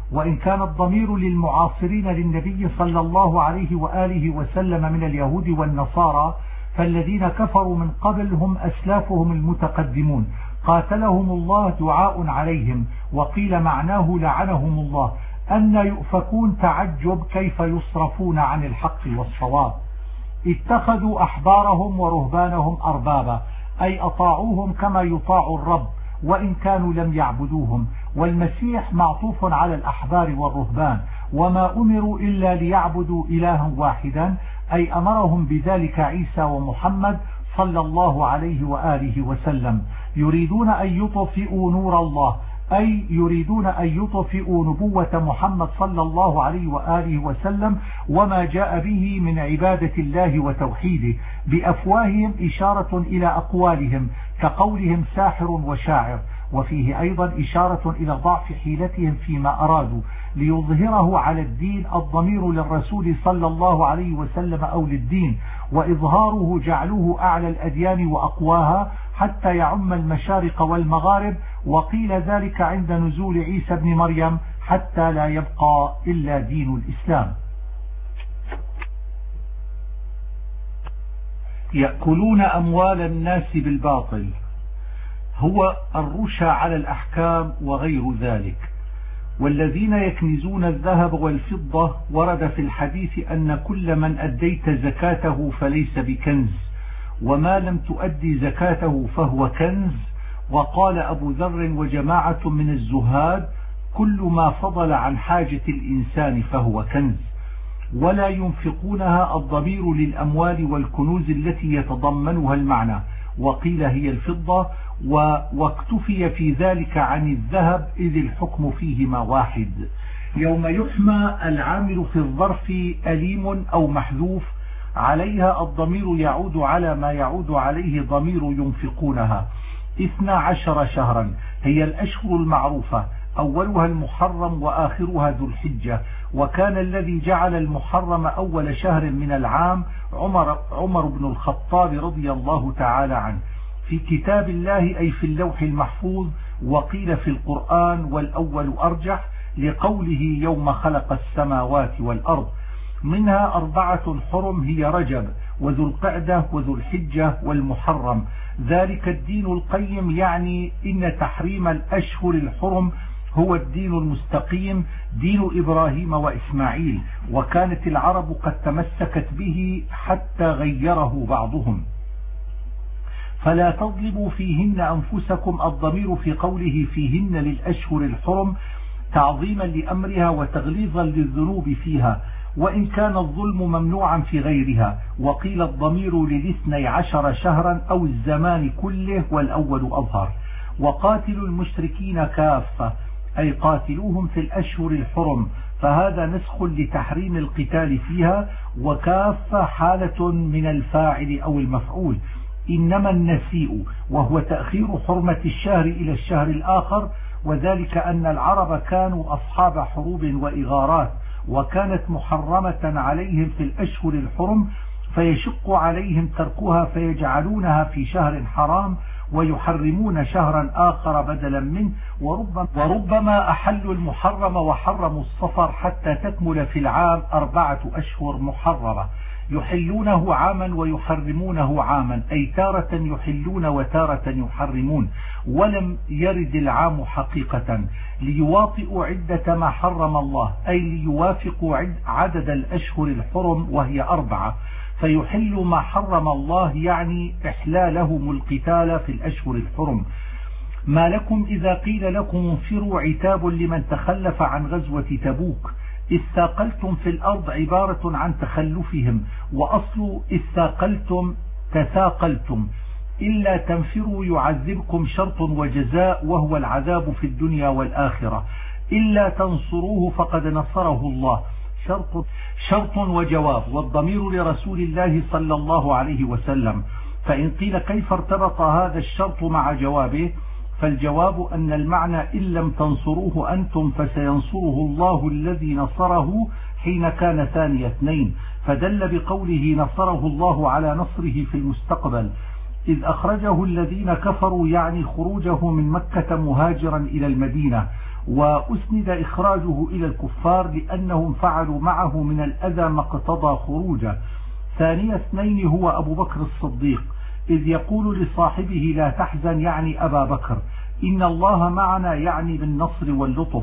وإن كان الضمير للمعاصرين للنبي صلى الله عليه وآله وسلم من اليهود والنصارى، فالذين كفروا من قبل هم أسلافهم المتقدمون قاتلهم الله دعاء عليهم، وقيل معناه لعنهم الله. أن يؤفكون تعجب كيف يصرفون عن الحق والصواب. اتخذوا أحبارهم ورهبانهم أربابا، أي أطاعوهم كما يطاع الرب وإن كانوا لم يعبدوهم. والمسيح معطوف على الأحبار والرهبان، وما أمروا إلا ليعبدوا إلها واحدا، أي أمرهم بذلك عيسى ومحمد صلى الله عليه وآله وسلم. يريدون أن يطفئوا نور الله، أي يريدون أن يطفئوا نبوة محمد صلى الله عليه وآله وسلم وما جاء به من عبادة الله وتوحيده بأفواههم، إشارة إلى أقوالهم كقولهم ساحر وشاعر، وفيه أيضا إشارة إلى ضعف حيلتهم فيما أرادوا ليظهره على الدين. الضمير للرسول صلى الله عليه وسلم أو للدين، وإظهاره جعلوه أعلى الأديان وأقواها حتى يعم المشارق والمغارب، وقيل ذلك عند نزول عيسى بن مريم حتى لا يبقى إلا دين الإسلام. يأكلون أموال الناس بالباطل، هو الرشا على الأحكام وغير ذلك. والذين يكنزون الذهب والفضة، ورد في الحديث أن كل من أديت زكاته فليس بكنز، وما لم تؤدي زكاته فهو كنز. وقال أبو ذر وجماعة من الزهاد: كل ما فضل عن حاجة الإنسان فهو كنز. ولا ينفقونها، الضمير للأموال والكنوز التي يتضمنها المعنى، وقيل هي الفضة، واكتفي في ذلك عن الذهب إذ الحكم فيهما واحد. يوم يحمى العامل في الظرف أليم أو محذوف عليها، الضمير يعود على ما يعود عليه ضمير ينفقونها. 12 شهرا هي الأشهر المعروفة، أولها المحرم وآخرها ذو الحجة. وكان الذي جعل المحرم أول شهر من العام عمر بن الخطاب رضي الله تعالى عنه في كتاب الله، أي في اللوح المحفوظ. وقيل في القرآن والأول أرجح لقوله يوم خلق السماوات والأرض. منها 4 حرم هي رجب وذو القعدة وذو الحجة والمحرم. ذلك الدين القيم، يعني إن تحريم الأشهر الحرم هو الدين المستقيم، دين إبراهيم وإسماعيل، وكانت العرب قد تمسكت به حتى غيره بعضهم. فلا تظلموا فيهن أنفسكم، الضمير في قوله فيهن للأشهر الحرم تعظيما لأمرها وتغليظا للذنوب فيها، وإن كان الظلم ممنوعا في غيرها. وقيل الضمير ل12 شهرا أو الزمان كله، والأول أظهر. وقاتلوا المشركين كافة، أي قاتلوهم في الأشهر الحرم، فهذا نسخ لتحريم القتال فيها، وكافة حالة من الفاعل أو المفعول. إنما النسيء وهو تأخير حرمة الشهر إلى الشهر الآخر، وذلك أن العرب كانوا أصحاب حروب وإغارات، وكانت محرمة عليهم في الأشهر الحرم، فيشق عليهم تركها فيجعلونها في شهر حرام ويحرمون شهرا آخر بدلا منه. وربما أحلوا المحرم وحرموا الصفر حتى تكمل في العام 4 أشهر محرمة، يحلونه عاما ويحرمونه عاما، أي تارة يحلون وتارة يحرمون، ولم يرد العام حقيقة، ليواطئوا عدة ما حرم الله، أي ليوافقوا عدد الأشهر الحرم وهي 4، فيحل ما حرم الله، يعني إحلالهم القتال في الأشهر الحرم. ما لكم إذا قيل لكم انفروا عتاب لمن تخلف عن غزوة تبوك. استاقلتم في الأرض عبارة عن تخلفهم، وأصل استاقلتم تثاقلتم. إلا تنفروا يعذبكم شرط وجزاء، وهو العذاب في الدنيا والآخرة. إلا تنصروه فقد نصره الله، شرط وجواب، والضمير لرسول الله صلى الله عليه وسلم. فإن قيل كيف ارتبط هذا الشرط مع جوابه، فالجواب أن المعنى إن لم تنصروه أنتم فسينصره الله الذي نصره حين كان ثاني 2، فدل بقوله نصره الله على نصره في المستقبل، إذ أخرجه الذين كفروا، يعني خروجه من مكة مهاجرا إلى المدينة، وأسند إخراجه إلى الكفار لأنهم فعلوا معه من الأذى ما اقتضى خروجه. ثاني اثنين هو أبو بكر الصديق، إذ يقول لصاحبه لا تحزن يعني أبا بكر، إن الله معنا يعني بالنصر واللطف،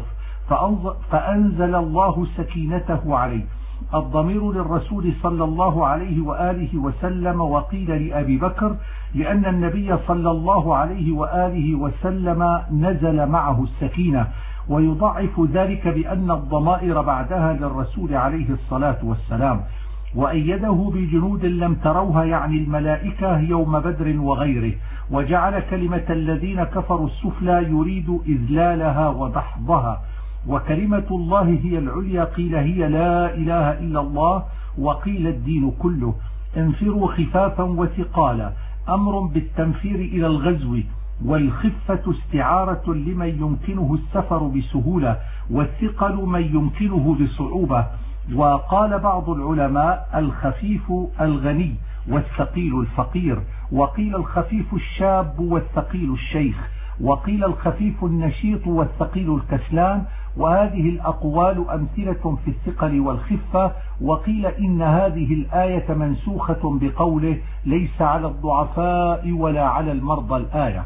فأنزل الله سكينته عليه. الضمير للرسول صلى الله عليه وآله وسلم، وقيل لأبي بكر لأن النبي صلى الله عليه وآله وسلم نزل معه السكينة، ويضعف ذلك بأن الضمائر بعدها للرسول عليه الصلاة والسلام. وأيده بجنود لم تروها يعني الملائكة يوم بدر وغيره، وجعل كلمة الذين كفروا السفلى يريد إذلالها ودحضها، وكلمة الله هي العليا، قيل هي لا إله إلا الله، وقيل الدين كله. انفروا خفافا وثقالا، أمر بالتنفير إلى الغزو، والخفة استعارة لمن يمكنه السفر بسهولة، والثقل من يمكنه بصعوبة. وقال بعض العلماء الخفيف الغني والثقيل الفقير، وقيل الخفيف الشاب والثقيل الشيخ، وقيل الخفيف النشيط والثقيل الكسلان. وهذه الأقوال أمثلة في الثقل والخفة. وقيل إن هذه الآية منسوخة بقوله ليس على الضعفاء ولا على المرضى الآية.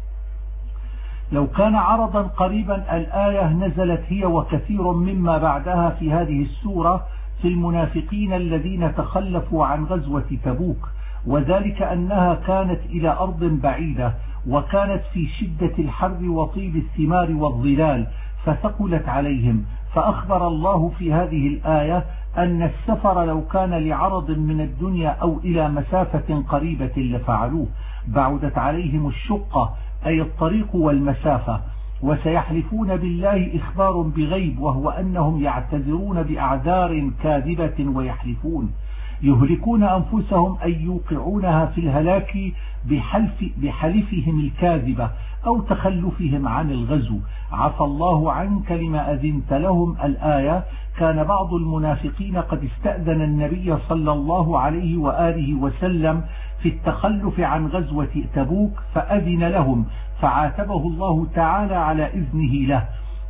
لو كان عرضا قريبا الآية نزلت هي وكثير مما بعدها في هذه السورة في المنافقين الذين تخلفوا عن غزوة تبوك، وذلك أنها كانت إلى أرض بعيدة، وكانت في شدة الحر وطيب الثمار والظلال، فثقلت عليهم. فأخبر الله في هذه الآية أن السفر لو كان لعرض من الدنيا أو إلى مسافة قريبة لفعلوه، بعدت عليهم الشقة أي الطريق والمسافة. وسيحلفون بالله إخبار بغيب، وهو أنهم يعتذرون بأعذار كاذبة ويحلفون، يهلكون أنفسهم أي يوقعونها في الهلاك بحلفهم الكاذبة أو تخلفهم عن الغزو. عفى الله عنك لما أذنت لهم الآية. كان بعض المنافقين قد استأذن النبي صلى الله عليه وآله وسلم في التخلف عن غزوة تبوك فأذن لهم، فعاتبه الله تعالى على إذنه له،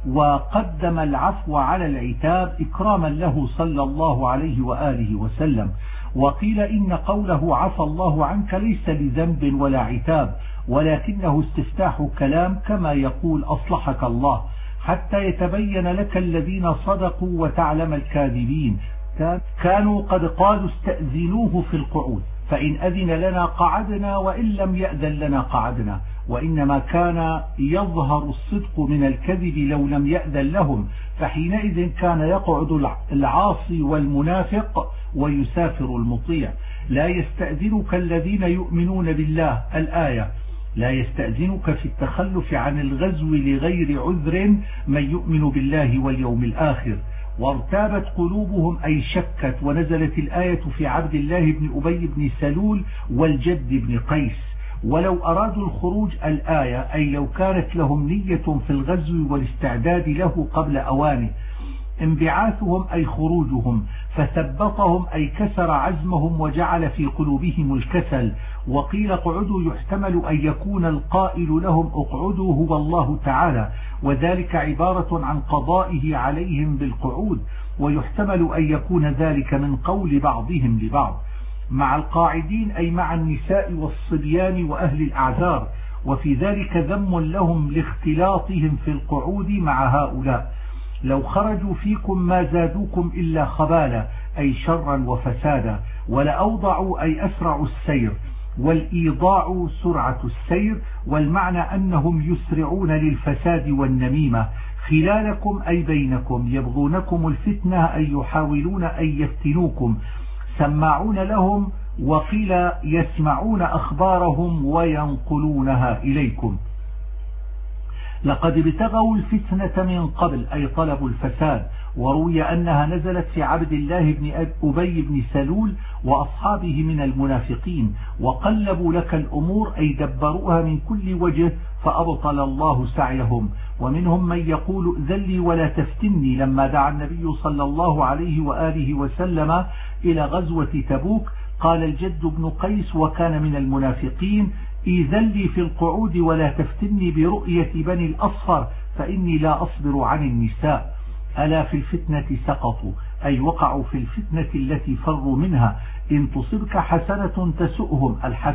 وقدم العفو على العتاب إكراما له صلى الله عليه وآله وسلم. وقيل إن قوله عفى الله عنك ليس لذنب ولا عتاب، ولكنه استفتاح كلام كما يقول أصلحك الله، حتى يتبين لك الذين صدقوا وتعلم الكاذبين. كانوا قد قالوا استأذنوه في القعود، فإن أذن لنا قعدنا وإن لم يأذن لنا قعدنا. وإنما كان يظهر الصدق من الكذب لو لم يأذن لهم، فحينئذ كان يقعد العاصي والمنافق ويسافر المطيع. لا يستأذنك الذين يؤمنون بالله الآية. لا يستأذنك في التخلف عن الغزو لغير عذر من يؤمن بالله واليوم الآخر. وارتابت قلوبهم أي شكت، ونزلت الآية في عبد الله بن أبي بن سلول والجد بن قيس. ولو أرادوا الخروج الآية أي لو كانت لهم نية في الغزو والاستعداد له قبل أوانه. انبعاثهم أي خروجهم، فثبطهم أي كسر عزمهم وجعل في قلوبهم الكسل. وقيل اقعدوا يحتمل أن يكون القائل لهم اقعدوا هو الله تعالى، وذلك عبارة عن قضائه عليهم بالقعود، ويحتمل أن يكون ذلك من قول بعضهم لبعض. مع القاعدين أي مع النساء والصبيان وأهل الأعذار، وفي ذلك ذم لهم لاختلاطهم في القعود مع هؤلاء. لو خرجوا فيكم ما زادوكم إلا خبالا أي شرا وفسادا، ولأوضعوا أي أسرعوا السير، والإيضاع سرعة السير، والمعنى أنهم يسرعون للفساد والنميمة. خلالكم أي بينكم، يبغونكم الفتنة أي يحاولون أن يفتنوكم، سماعون لهم، وقيل يسمعون أخبارهم وينقلونها إليكم. لقد ابتغوا الفتنة من قبل أي طلبوا الفساد. وروي أنها نزلت في عبد الله بن أبي بن سلول وأصحابه من المنافقين، وقلبوا لك الأمور أي دبروها من كل وجه فأبطل الله سعيهم. ومنهم من يقول ذلي ولا تفتني لما دعا النبي صلى الله عليه وآله وسلم إلى غزوة تبوك. قال الجد بن قيس وكان من المنافقين إذن لي في القعود ولا تفتني برؤية بني الأصفر فإني لا أصبر عن النساء. ألا في الفتنة سقطوا، أي وقعوا في الفتنة التي فروا منها. إن تصبك حسنة تسؤهم،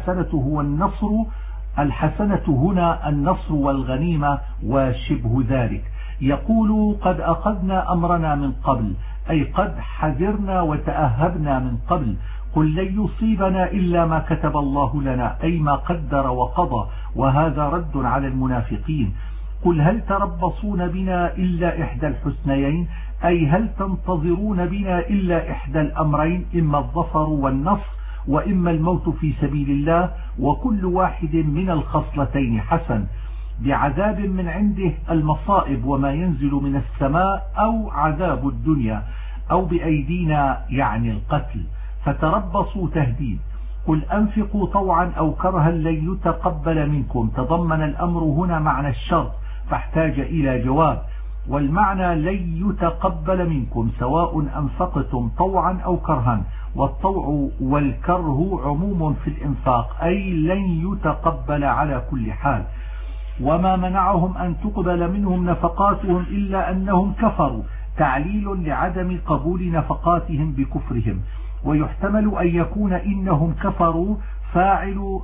الحسنة هنا النصر والغنيمة وشبه ذلك. يقول قد أخذنا أمرنا من قبل، أي قد حذرنا وتأهبنا من قبل. قل لن يصيبنا إلا ما كتب الله لنا، أي ما قدر وقضى، وهذا رد على المنافقين. قل هل تربصون بنا إلا إحدى الحسنيين، أي هل تنتظرون بنا إلا إحدى الأمرين، إما الظفر والنصر وإما الموت في سبيل الله، وكل واحد من الخصلتين حسن. بعذاب من عنده المصائب وما ينزل من السماء، أو عذاب الدنيا، أو بأيدينا يعني القتل. فتربصوا تهديد. قل أنفقوا طوعا أو كرها لن يتقبل منكم. تضمن الأمر هنا معنى الشرط فاحتاج إلى جواب، والمعنى لن يتقبل منكم سواء أنفقتم طوعا أو كرها، والطوع والكره عموم في الإنفاق، أي لن يتقبل على كل حال. وما منعهم أن تقبل منهم نفقاتهم إلا أنهم كفروا، تعليل لعدم قبول نفقاتهم بكفرهم. ويحتمل أن يكون إنهم كفروا فاعل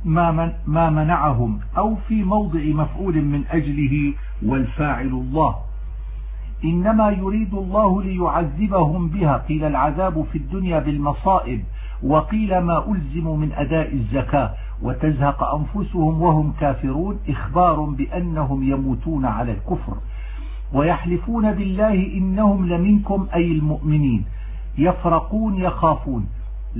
ما منعهم، أو في موضع مفعول من أجله والفاعل الله. إنما يريد الله ليعذبهم بها، قيل العذاب في الدنيا بالمصائب، وقيل ما ألزموا من أداء الزكاة، وتزهق أنفسهم وهم كافرون، إخبار بأنهم يموتون على الكفر. ويحلفون بالله إنهم لمنكم، أي المؤمنين، يفرقون يخافون.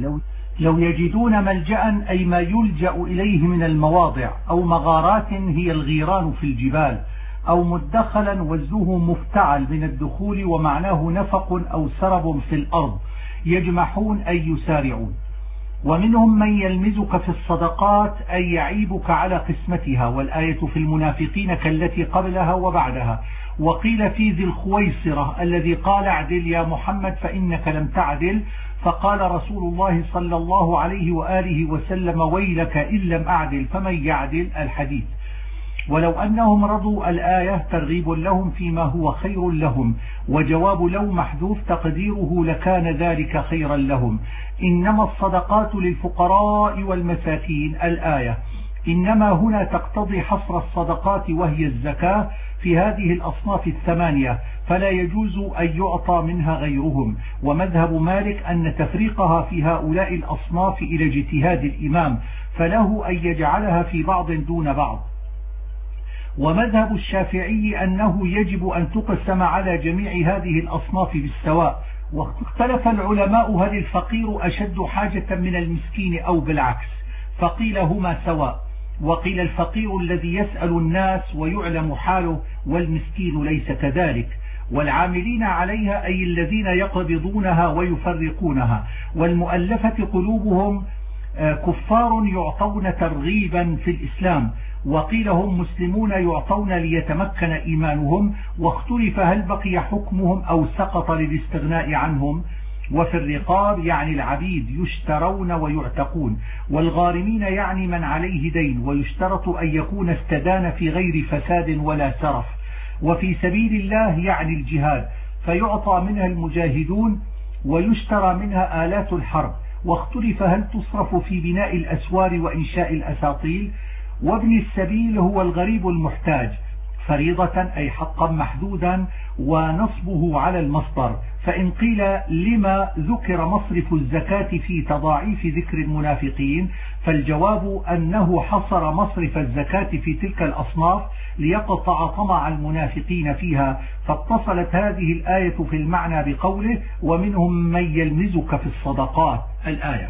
لو يجدون ملجأ، أي ما يلجأ إليه من المواضع، أو مغارات هي الغيران في الجبال، أو مدخلا وزنه مفتعل من الدخول ومعناه نفق أو سرب في الأرض، يجمحون أي يسارعون. ومنهم من يلمزك في الصدقات، أي يعيبك على قسمتها، والآية في المنافقين كالتي قبلها وبعدها. وقيل في ذي الخويصرة الذي قال اعدل يا محمد فإنك لم تعدل، فقال رسول الله صلى الله عليه وآله وسلم ويلك إن لم أعدل فمن يعدل، الحديث. ولو أنهم رضوا الآية ترغيب لهم فيما هو خير لهم، وجواب لو محذوف تقديره لكان ذلك خيرا لهم. إنما الصدقات للفقراء والمساكين، الآية. إنما هنا تقتضي حصر الصدقات وهي الزكاة في هذه الأصناف الثمانية، فلا يجوز أن يعطى منها غيرهم. ومذهب مالك أن تفريقها في هؤلاء الأصناف إلى اجتهاد الإمام، فله أن يجعلها في بعض دون بعض. ومذهب الشافعي أنه يجب أن تقسم على جميع هذه الأصناف بالسواء. واختلف العلماء هل الفقير أشد حاجة من المسكين أو بالعكس، فقيل هما سواء. وقيل الفقير الذي يسأل الناس ويعلم حاله، والمسكين ليس كذلك. والعاملين عليها أي الذين يقبضونها ويفرقونها. والمؤلفة قلوبهم كفار يعطون ترغيبا في الإسلام، وقيل هم مسلمون يعطون ليتمكن إيمانهم. واختلف هل بقي حكمهم أو سقط للاستغناء عنهم. وفي الرقاب يعني العبيد يشترون ويعتقون. والغارمين يعني من عليه دين، ويشترط أن يكون استدان في غير فساد ولا سرف. وفي سبيل الله يعني الجهاد، فيعطى منها المجاهدون ويشترى منها آلات الحرب. واختلف هل تصرف في بناء الأسوار وإنشاء الأساطيل. وابن السبيل هو الغريب المحتاج، فريضة أي حقا محدودا، ونصبه على المصدر. فإن قيل لما ذكر مصرف الزكاة في تضاعيف ذكر المنافقين، فالجواب أنه حصر مصرف الزكاة في تلك الأصناف ليقطع طمع المنافقين فيها، فاتصلت هذه الآية في المعنى بقوله ومنهم من يلمزك في الصدقات، الآية.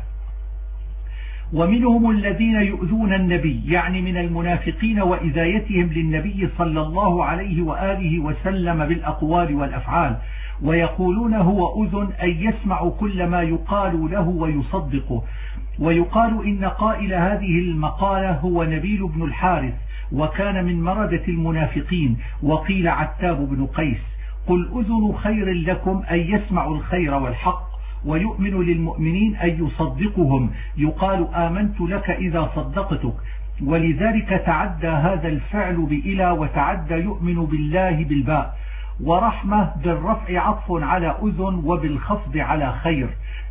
ومنهم الذين يؤذون النبي، يعني من المنافقين وإذايتهم للنبي صلى الله عليه وآله وسلم بالأقوال والأفعال، ويقولون هو أذن أي يسمع كل ما يقال له ويصدقه. ويقال إن قائل هذه المقالة هو نبيل بن الحارث، وكان من مردة المنافقين. وقيل عتاب بن قيس. قل أذن خير لكم أي يسمع الخير والحق، ويؤمن للمؤمنين أن يصدقهم. يقال آمنت لك إذا صدقتك، ولذلك تعدى هذا الفعل بإلى، وتعدى يؤمن بالله بالباء، ورحمة بالرفع عطف على أذن، وبالخفض على خير.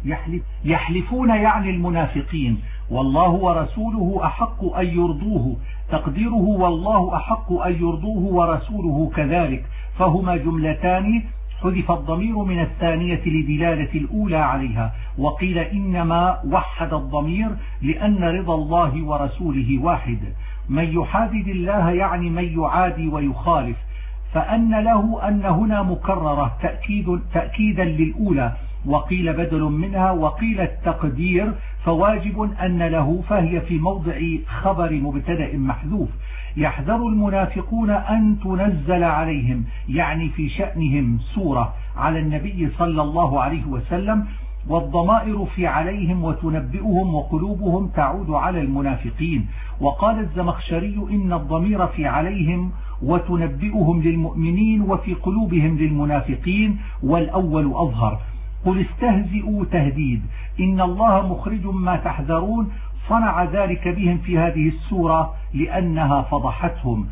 يحلفون يعني المنافقين، والله ورسوله أحق أن يرضوه، تقديره والله أحق أن يرضوه ورسوله كذلك، فهما جملتان حذف الضمير من الثانية لدلالة الأولى عليها. وقيل إنما وحد الضمير لأن رضا الله ورسوله واحد. من يحادد الله يعني من يعادي ويخالف، فأن له أن هنا مكررة تأكيدا للأولى، وقيل بدل منها، وقيل التقدير فواجب أن له، فهي في موضع خبر مبتدأ محذوف. يحذر المنافقون أن تنزل عليهم، يعني في شأنهم سورة على النبي صلى الله عليه وسلم، والضمائر في عليهم وتنبئهم، وقلوبهم تعود على المنافقين. وقال الزمخشري إن الضمير في عليهم وتنبئهم للمؤمنين، وفي قلوبهم للمنافقين، والأول أظهر. قل استهزئوا تهديد، إن الله مخرج ما تحذرون، صنع ذلك بهم في هذه السورة لأنها فضحتهم.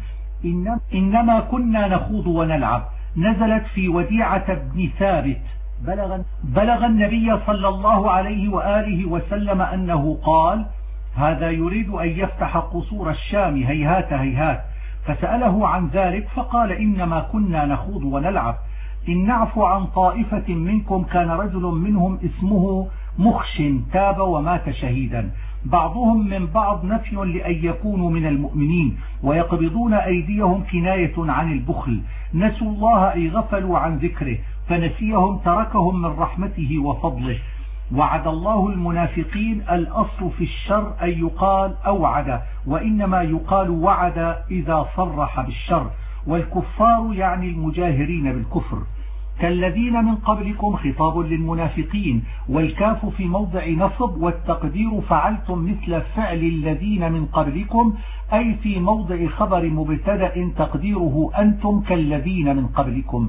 إنما كنا نخوض ونلعب نزلت في وديعة بن ثابت، بلغ النبي صلى الله عليه وآله وسلم أنه قال: هذا يريد أن يفتح قصور الشام، هيهات هيهات. فسأله عن ذلك فقال: إنما كنا نخوض ونلعب. إن نعفو عن طائفة منكم كان رجل منهم اسمه مخش تاب ومات شهيدا، بعضهم من بعض نفي لأن يكونوا من المؤمنين، ويقبضون أيديهم كناية عن البخل، نسوا الله أي غفلوا عن ذكره فنسيهم تركهم من رحمته وفضله. وعد الله المنافقين، الأصل في الشر أن يقال أوعد، وإنما يقال وعد إذا صرح بالشر. والكفار يعني المجاهرين بالكفر. كالذين من قبلكم خطاب للمنافقين، والكاف في موضع نصب، والتقدير فعلتم مثل فعل الذين من قبلكم، أي في موضع خبر مبتدأ تقديره أنتم كالذين من قبلكم،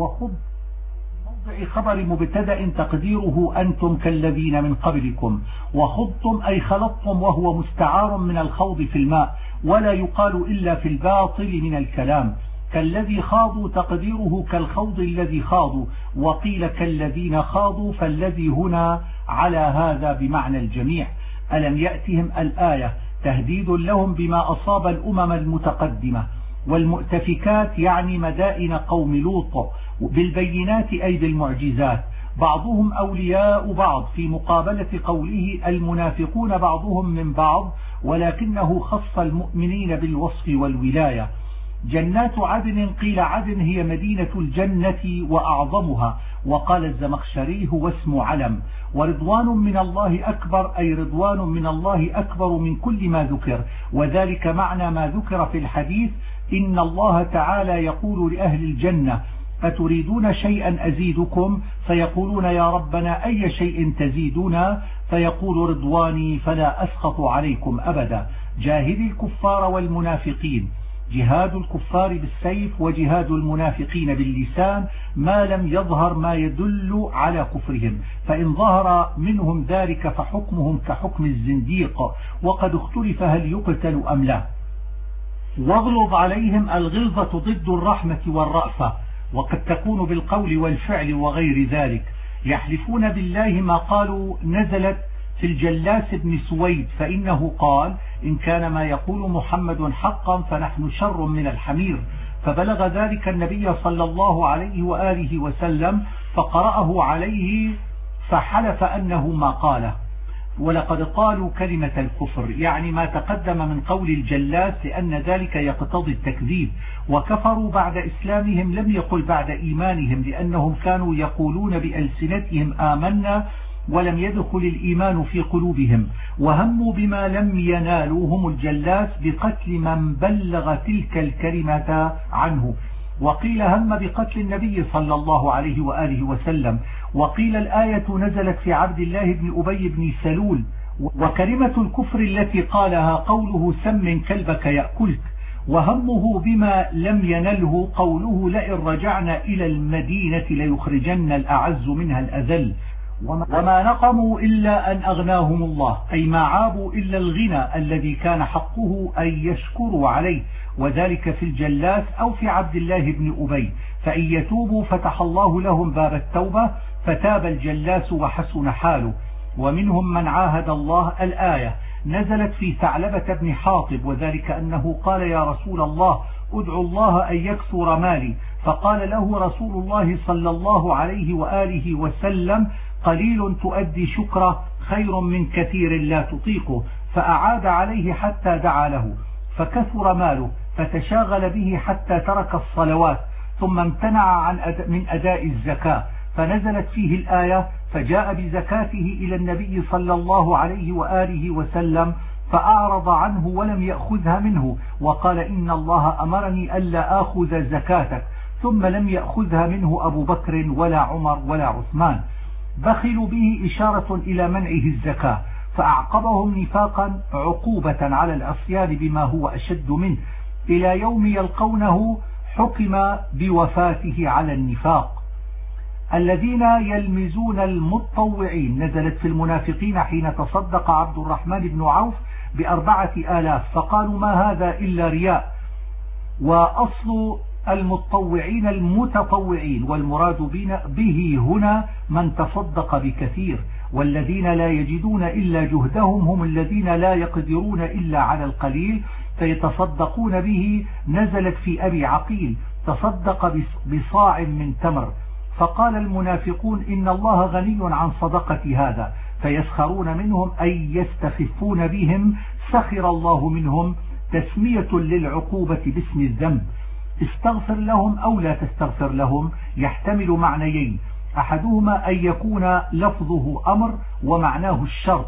خبر مبتدأ تقديره أنتم كالذين من قبلكم. وخضتم أي خلطتم، وهو مستعار من الخوض في الماء، ولا يقال إلا في الباطل من الكلام. كالذي خاضوا تقديره كالخوض الذي خاضوا، وقيل كالذين خاضوا، فالذي هنا على هذا بمعنى الجميع. ألم يأتهم الآية تهديد لهم بما أصاب الأمم المتقدمة. والمؤتفكات يعني مدائن قوم لوط، بالبينات أي بالمعجزات. بعضهم أولياء بعض، في مقابلة قوله المنافقون بعضهم من بعض، ولكنه خص المؤمنين بالوصف والولاية. جنات عدن، قيل عدن هي مدينة الجنة وأعظمها، وقال الزمخشري هو اسم علم. ورضوان من الله أكبر، أي رضوان من الله أكبر من كل ما ذكر، وذلك معنى ما ذكر في الحديث: إن الله تعالى يقول لأهل الجنة: أتريدون شيئا أزيدكم؟ فيقولون: يا ربنا أي شيء تزيدنا؟ فيقول: رضواني فلا أسخط عليكم أبدا. جاهد الكفار والمنافقين، جهاد الكفار بالسيف، وجهاد المنافقين باللسان، ما لم يظهر ما يدل على كفرهم، فإن ظهر منهم ذلك فحكمهم كحكم الزنديق، وقد اختلف هل يقتل أم لا. واغلظ عليهم، الغلظة ضد الرحمة والرأفة، وقد تكون بالقول والفعل وغير ذلك. يحلفون بالله ما قالوا نزلت في الجلاس بن سويد، فإنه قال: إن كان ما يقول محمد حقا فنحن شر من الحمير. فبلغ ذلك النبي صلى الله عليه وآله وسلم فقرأه عليه فحلف أنه ما قاله. ولقد قالوا كلمة الكفر، يعني ما تقدم من قول الجلاس، لأن ذلك يقتضي التكذيب. وكفروا بعد إسلامهم، لم يقل بعد إيمانهم، لأنهم كانوا يقولون بألسنتهم آمنا ولم يدخل الإيمان في قلوبهم. وهموا بما لم ينالوهم الجلاس بقتل من بلغ تلك الكلمة عنه. وقيل هم بقتل النبي صلى الله عليه وآله وسلم. وقيل الآية نزلت في عبد الله بن أبي بن سلول. وكلمة الكفر التي قالها قوله: سم كلبك يأكلك. وهمه بما لم ينله قوله: لئن رجعنا إلى المدينة ليخرجن الأعز منها الأذل. وما نقموا إلا أن أغناهم الله، أي ما عابوا إلا الغنى الذي كان حقه أن يشكروا عليه، وذلك في الجلاس أو في عبد الله بن أبي، فإن يتوبوا فتح الله لهم باب التوبة فتاب الجلاس وحسن حاله. ومنهم من عاهد الله. الآية نزلت في ثعلبة بن حاطب، وذلك أنه قال يا رسول الله ادعو الله أن يكثر مالي، فقال له رسول الله صلى الله عليه وآله وسلم قليل تؤدي شكره خير من كثير لا تطيقه، فأعاد عليه حتى دعا له فكثر ماله فتشاغل به حتى ترك الصلوات، ثم امتنع من أداء الزكاة، فنزلت فيه الآية فجاء بزكاته إلى النبي صلى الله عليه وآله وسلم فأعرض عنه ولم يأخذها منه، وقال إن الله أمرني ألا آخذ زكاتك، ثم لم يأخذها منه أبو بكر ولا عمر ولا عثمان. بخلوا به إشارة إلى منعه الزكاة، فأعقبهم نفاقا عقوبة على العصيان بما هو أشد منه إلى يوم يلقونه، حكم بوفاته على النفاق. الذين يلمزون المتطوعين نزلت في المنافقين حين تصدق عبد الرحمن بن عوف ب4,000 فقالوا ما هذا إلا رياء. وأصل المتطوعين المتطوعين، والمراد به هنا من تصدق بكثير، والذين لا يجدون إلا جهدهم هم الذين لا يقدرون إلا على القليل فيتصدقون به. نزلت في أبي عقيل تصدق بصاع من تمر، فقال المنافقون إن الله غني عن صدقة هذا، فيسخرون منهم أي يستخفون بهم، سخر الله منهم، تسمية للعقوبة باسم الذنب. استغفر لهم أو لا تستغفر لهم يحتمل معنيين، أحدهما أن يكون لفظه أمر ومعناه الشرط،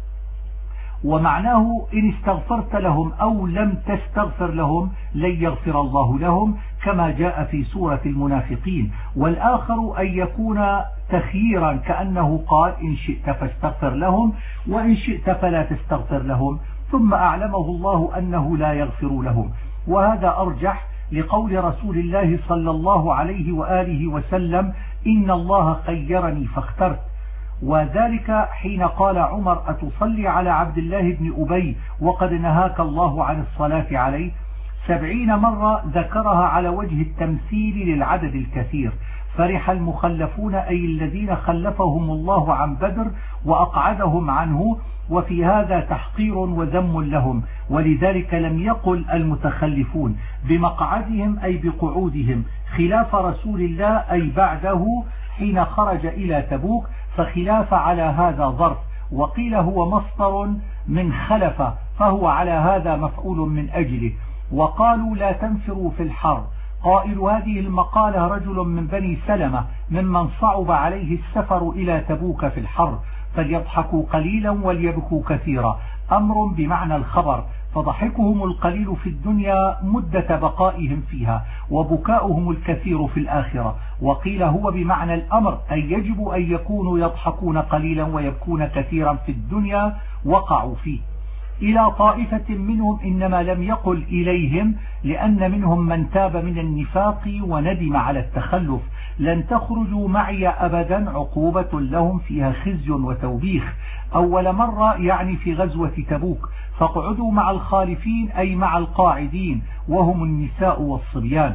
ومعناه إن استغفرت لهم أو لم تستغفر لهم لن يغفر الله لهم، كما جاء في سورة المنافقين. والآخر أن يكون تخييرا، كأنه قال إن شئت فاستغفر لهم وإن شئت فلا تستغفر لهم، ثم أعلمه الله أنه لا يغفر لهم. وهذا أرجح لقول رسول الله صلى الله عليه وآله وسلم إن الله خيرني فاخترت، وذلك حين قال عمر أتصلي على عبد الله بن أبي وقد نهاك الله عن الصلاة عليه 70 مرة، ذكرها على وجه التمثيل للعدد الكثير. فرح المخلفون أي الذين خلفهم الله عن بدر وأقعدهم عنه، وفي هذا تحقير وذم لهم، ولذلك لم يقل المتخلفون بمقعدهم أي بقعودهم خلاف رسول الله أي بعده حين خرج إلى تبوك، فخلاف على هذا ظرف، وقيل هو مصدر من خلف فهو على هذا مفعول من أجله. وقالوا لا تنفروا في الحر. قائل هذه المقالة رجل من بني سلمة ممن صعب عليه السفر إلى تبوك في الحر، فليضحكوا قليلا وليبكوا كثيرا، أمر بمعنى الخبر، فضحكهم القليل في الدنيا مدة بقائهم فيها، وبكاؤهم الكثير في الآخرة. وقيل هو بمعنى الأمر أي يجب أن يكونوا يضحكون قليلا ويبكون كثيرا في الدنيا وقعوا فيه. إلى طائفة منهم إنما لم يقل إليهم، لأن منهم من تاب من النفاق وندم على التخلف. لن تخرجوا معي أبدا عقوبة لهم فيها خزي وتوبيخ. أول مرة يعني في غزوة تبوك، فاقعدوا مع الخالفين أي مع القاعدين وهم النساء والصبيان.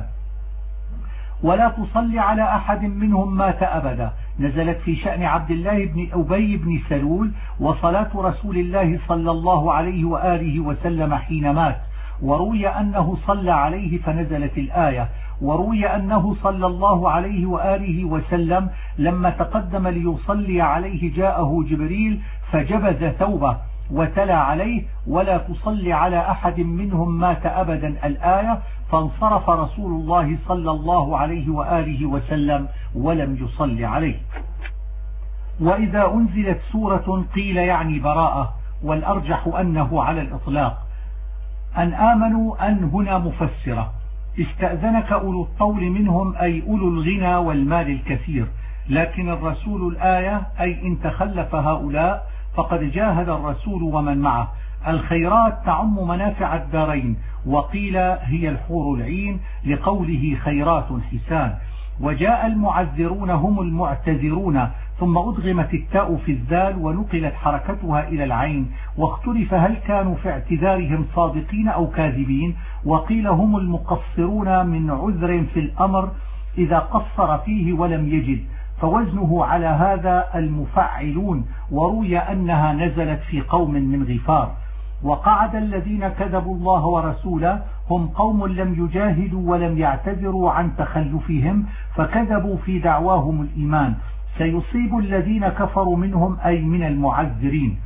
ولا تصلي على أحد منهم مات أبدا، نزلت في شأن عبد الله بن أبي بن سلول وصلاة رسول الله صلى الله عليه وآله وسلم حين مات، وروي أنه صلى عليه فنزلت الآية. وروي أنه صلى الله عليه وآله وسلم لما تقدم ليصلي عليه جاءه جبريل فجبز ثوبه وتلا عليه ولا تصلي على أحد منهم مات أبدا الآية، فانصرف رسول الله صلى الله عليه وآله وسلم ولم يصلي عليه. وإذا أنزلت سورة قيل يعني براءة، والأرجح أنه على الإطلاق. أن آمنوا أن هنا مفسرة، استأذنك أولو الطول منهم أي أولو الغنى والمال الكثير، لكن الرسول الآية أي إن تخلف هؤلاء فقد جاهد الرسول ومن معه. الخيرات تعم منافع الدارين، وقيل هي الحور العين لقوله خيرات حسان. وجاء المعذرون هم المعتذرون، ثم أدغمت التاء في الذال ونقلت حركتها إلى العين، واختلف هل كانوا في اعتذارهم صادقين أو كاذبين. وقيل هم المقصرون من عذر في الأمر إذا قصر فيه ولم يجد، فوزنه على هذا المفعلون. وروي أنها نزلت في قوم من غفار. وقعد الذين كذبوا الله ورسوله هم قوم لم يجاهدوا ولم يعتذروا عن تخلفهم، فكذبوا في دعواهم الإيمان. سيصيب الذين كفروا منهم أي من المعذرين.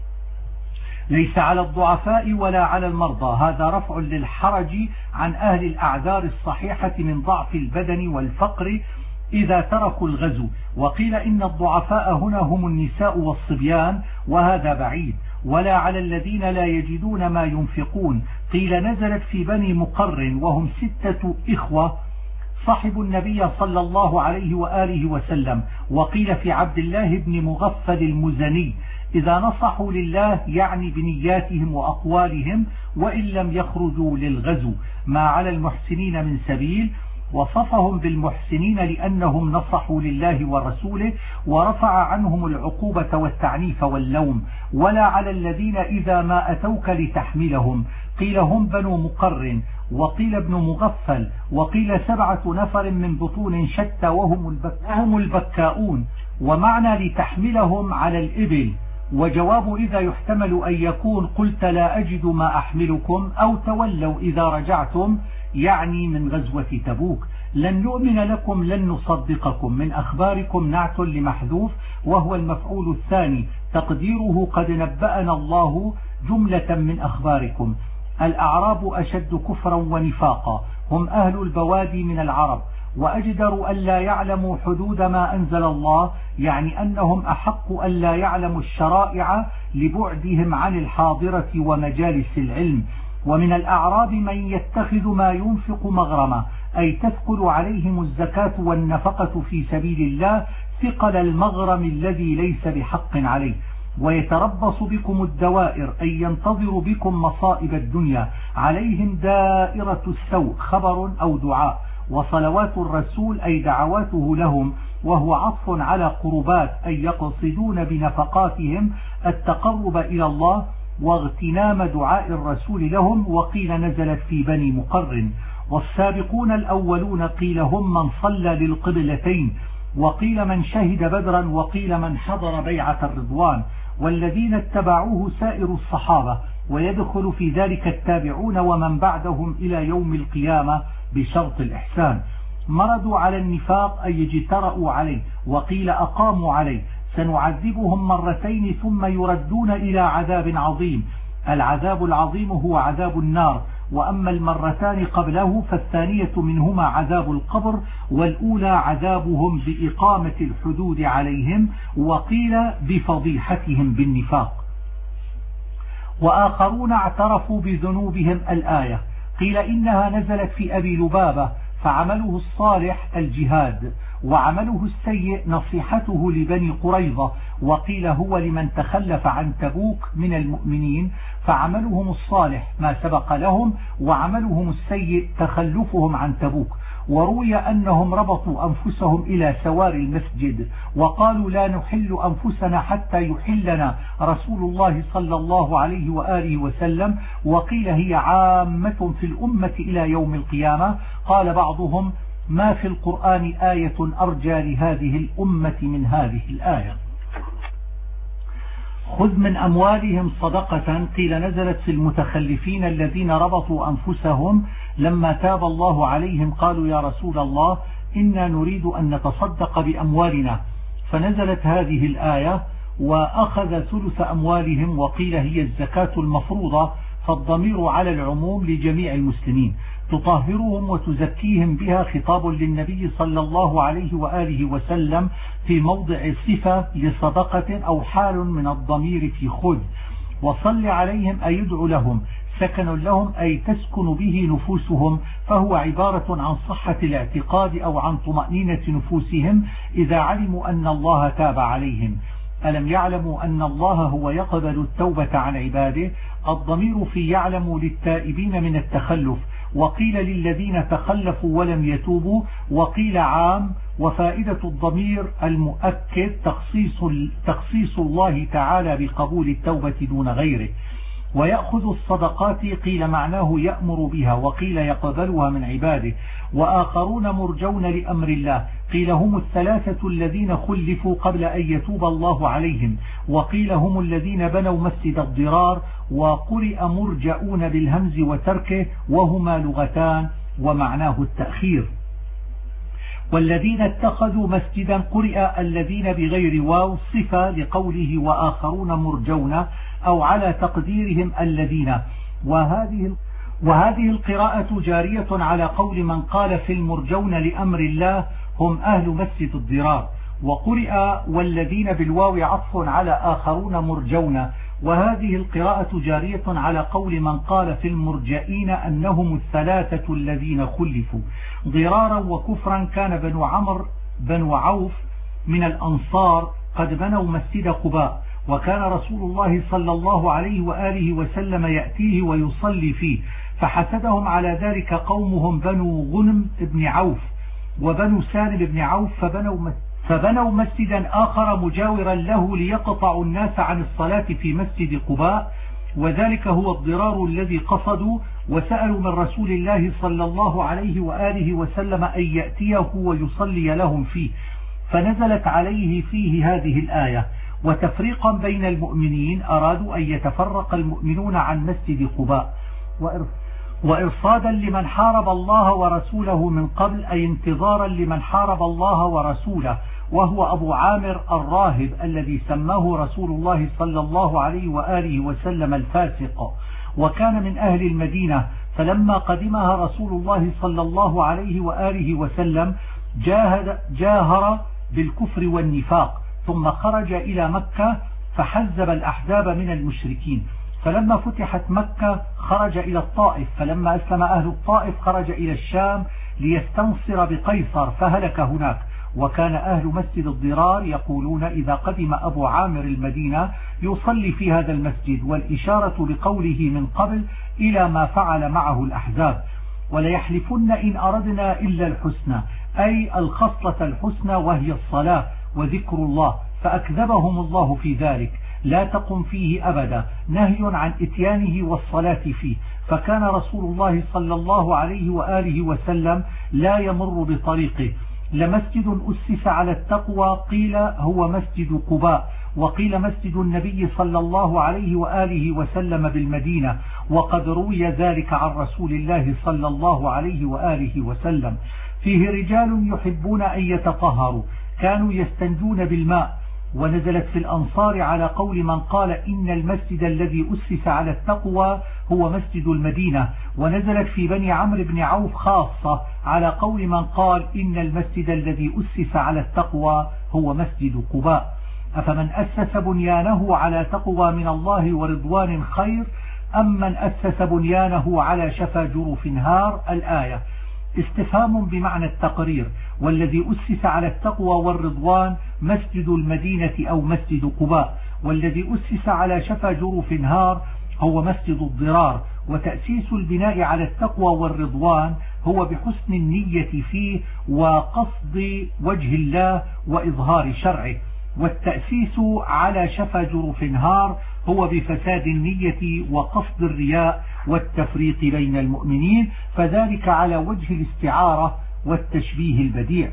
ليس على الضعفاء ولا على المرضى، هذا رفع للحرج عن أهل الأعذار الصحيحة من ضعف البدن والفقر إذا تركوا الغزو. وقيل إن الضعفاء هنا هم النساء والصبيان، وهذا بعيد. ولا على الذين لا يجدون ما ينفقون، قيل نزلت في بني مقرن وهم 6 إخوة صحبوا النبي صلى الله عليه وآله وسلم. وقيل في عبد الله بن مغفل المزني إذا نصحوا لله يعني بنياتهم وأقوالهم وإن لم يخرجوا للغزو ما على المحسنين من سبيل. وصفهم بالمحسنين لأنهم نصحوا لله ورسوله ورفع عنهم العقوبة والتعنيف واللوم. ولا على الذين إذا ما أتوك لتحملهم، قيل هم بنو مقرن، وقيل ابن مغفل، وقيل 7 نفر من بطون شتى وهم البكاؤون. ومعنى لتحملهم على الإبل. وجواب إذا يحتمل أن يكون قلت لا أجد ما أحملكم، أو تولوا إذا رجعتم يعني من غزوة تبوك. لن نؤمن لكم لن نصدقكم، من أخباركم نعت لمحذوف وهو المفعول الثاني، تقديره قد نبأنا الله جملة من أخباركم. الأعراب أشد كفرا ونفاقا، هم أهل البوادي من العرب، وأجدر أن لا يعلموا حدود ما أنزل الله، يعني أنهم أحق أن لا يعلموا الشرائع لبعدهم عن الحاضرة ومجالس العلم. ومن الأعراب من يتخذ ما ينفق مغرما، أي تثقل عليهم الزكاة والنفقة في سبيل الله ثقل المغرم الذي ليس بحق عليه. ويتربص بكم الدوائر، أي ينتظر بكم مصائب الدنيا، عليهم دائرة السوء خبر أو دعاء. وصلوات الرسول أي دعواته لهم، وهو عطف على قربات، أي يقصدون بنفقاتهم التقرب إلى الله واغتنام دعاء الرسول لهم. وقيل نزلت في بني مقرن. والسابقون الأولون قيل هم من صلى للقبلتين، وقيل من شهد بدرا، وقيل من حضر بيعة الرضوان. والذين اتبعوه سائر الصحابة، ويدخل في ذلك التابعون ومن بعدهم إلى يوم القيامة بشرط الإحسان. مردوا على النفاق أي اجترأوا عليه، وقيل أقاموا عليه. سنعذبهم 2 ثم يردون إلى عذاب عظيم. العذاب العظيم هو عذاب النار، وأما 2 قبله فالثانية منهما عذاب القبر، والأولى عذابهم بإقامة الحدود عليهم، وقيل بفضيحتهم بالنفاق. وآخرون اعترفوا بذنوبهم الآية، قيل إنها نزلت في أبي لبابة، فعمله الصالح الجهاد، وعمله السيء نصيحته لبني قريظة. وقيل هو لمن تخلف عن تبوك من المؤمنين، فعملهم الصالح ما سبق لهم، وعملهم السيء تخلفهم عن تبوك. وروي أنهم ربطوا أنفسهم إلى سوار المسجد وقالوا لا نحل أنفسنا حتى يحلنا رسول الله صلى الله عليه وآله وسلم. وقيل هي عامة في الأمة إلى يوم القيامة. قال بعضهم ما في القرآن آية أرجى لهذه الأمة من هذه الآية. خذ من أموالهم صدقة، قيل نزلت في المتخلفين الذين ربطوا أنفسهم لما تاب الله عليهم قالوا يا رسول الله إنا نريد أن نتصدق بأموالنا، فنزلت هذه الآية وأخذ ثلث أموالهم، وقيل هي الزكاة المفروضة، فالضمير على العموم لجميع المسلمين، تطهرهم وتزكيهم بها، خطاب للنبي صلى الله عليه وآله وسلم في موضع صفة لصدقة أو حال من الضمير في خذ. وصل عليهم أي يدعو لهم، سكن لهم أي تسكن به نفوسهم، فهو عبارة عن صحة الاعتقاد أو عن طمأنينة نفوسهم إذا علموا أن الله تاب عليهم. ألم يعلموا أن الله هو يقبل التوبة عن عباده؟ الضمير في يعلم للتائبين من التخلف، وقيل للذين تخلفوا ولم يتوبوا، وقيل عام. وفائدة الضمير المؤكد تخصيص الله تعالى بقبول التوبة دون غيره. ويأخذ الصدقات قيل معناه يأمر بها، وقيل يقبلها من عباده. وآخرون مرجون لأمر الله قيل هم 3 الذين خلفوا قبل أن يتوب الله عليهم، وقيل هم الذين بنوا مسجد الضرار، وقرئ مرجؤون بالهمز وتركه، وهما لغتان ومعناه التأخير. والذين اتخذوا مسجدا قرئ الذين بغير واو صفة لقوله وآخرون مرجون، أو على تقديرهم الذين. وهذه القراءة جارية على قول من قال في المرجون لأمر الله هم أهل مسجد الضرار. وقرئ والذين بالواو عطف على آخرون مرجون، وهذه القراءة جارية على قول من قال في المرجئين أنهم 3 الذين خلفوا. ضرارا وكفرا كان بنو عوف من الأنصار قد بنوا مسجد قباء، وكان رسول الله صلى الله عليه وآله وسلم يأتيه ويصلي فيه، فحسدهم على ذلك قومهم بنو غنم بن عوف وبنو سالم بن عوف، فبنوا مسجدا آخر مجاورا له ليقطعوا الناس عن الصلاة في مسجد قباء، وذلك هو الضرار الذي قصدوا، وسألوا من رسول الله صلى الله عليه وآله وسلم أن يأتيه ويصلي لهم فيه، فنزلت عليه فيه هذه الآية. وتفريقا بين المؤمنين أرادوا أن يتفرق المؤمنون عن مسجد قباء، وإرصادا لمن حارب الله ورسوله من قبل، أي انتظارا لمن حارب الله ورسوله، وهو أبو عامر الراهب الذي سماه رسول الله صلى الله عليه وآله وسلم الفاسق، وكان من أهل المدينة، فلما قدمها رسول الله صلى الله عليه وآله وسلم جاهر بالكفر والنفاق، ثم خرج إلى مكة فحزب الأحزاب من المشركين. فلما فتحت مكة خرج إلى الطائف، فلما أسلم أهل الطائف خرج إلى الشام ليستنصر بقيصر فهلك هناك. وكان أهل مسجد الضرار يقولون إذا قدم أبو عامر المدينة يصلي في هذا المسجد، والإشارة بقوله من قبل إلى ما فعل معه الأحزاب. وليحلفن إن أردنا إلا الحسنى، أي الخصلة الحسنى وهي الصلاة وذكر الله، فأكذبهم الله في ذلك، لا تقم فيه أبدا، نهي عن إتيانه والصلاة فيه. فكان رسول الله صلى الله عليه وآله وسلم لا يمر بطريقه. لمسجد أسس على التقوى قيل هو مسجد قباء، وقيل مسجد النبي صلى الله عليه وآله وسلم بالمدينة، وقد روي ذلك عن رسول الله صلى الله عليه وآله وسلم. فيه رجال يحبون أن يتطهروا، كانوا يستنجون بالماء. ونزلت في الأنصار على قول من قال إن المسجد الذي أسس على التقوى هو مسجد المدينة. ونزلت في بني عمرو بن عوف خاصة على قول من قال إن المسجد الذي أسس على التقوى هو مسجد قباء. أفمن أسس بنيانه على تقوى من الله ورضوان خير أم من أسس بنيانه على شفا جرف هار؟ الآية. استفهام بمعنى التقرير. والذي أسس على التقوى والرضوان مسجد المدينة أو مسجد قباء، والذي أسس على شفا جرف هار هو مسجد الضرار. وتأسيس البناء على التقوى والرضوان هو بحسن النية فيه وقصد وجه الله وإظهار شرعه، والتأسيس على شفا جرف هار هو بفساد النية وقصد الرياء والتفريق بين المؤمنين، فذلك على وجه الاستعارة والتشبيه البديع.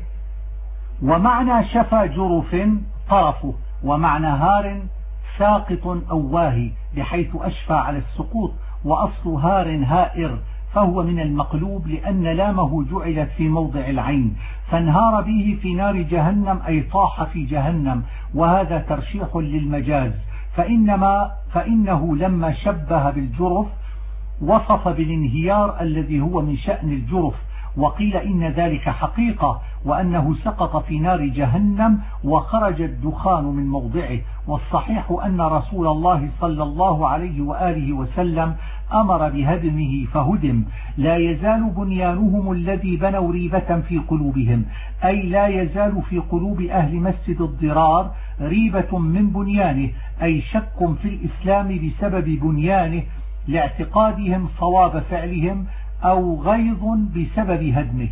ومعنى شفا جرف طرفه، ومعنى هار ساقط أو واهي بحيث أشفى على السقوط، وأصل هار هائر، فهو من المقلوب لأن لامه جعلت في موضع العين، فانهار به في نار جهنم أي طاح في جهنم، وهذا ترشيح للمجاز. فإنه لما شبه بالجرف وصف بالانهيار الذي هو من شأن الجرف، وقيل إن ذلك حقيقة، وأنه سقط في نار جهنم وخرج الدخان من موضعه. والصحيح أن رسول الله صلى الله عليه وآله وسلم أمر بهدمه فهدم. لا يزال بنيانهم الذي بنوا ريبة في قلوبهم، أي لا يزال في قلوب أهل مسجد الضرار ريبة من بنيانه، أي شك في الإسلام بسبب بنيانه لاعتقادهم صواب فعلهم أو غيظ بسبب هدمه،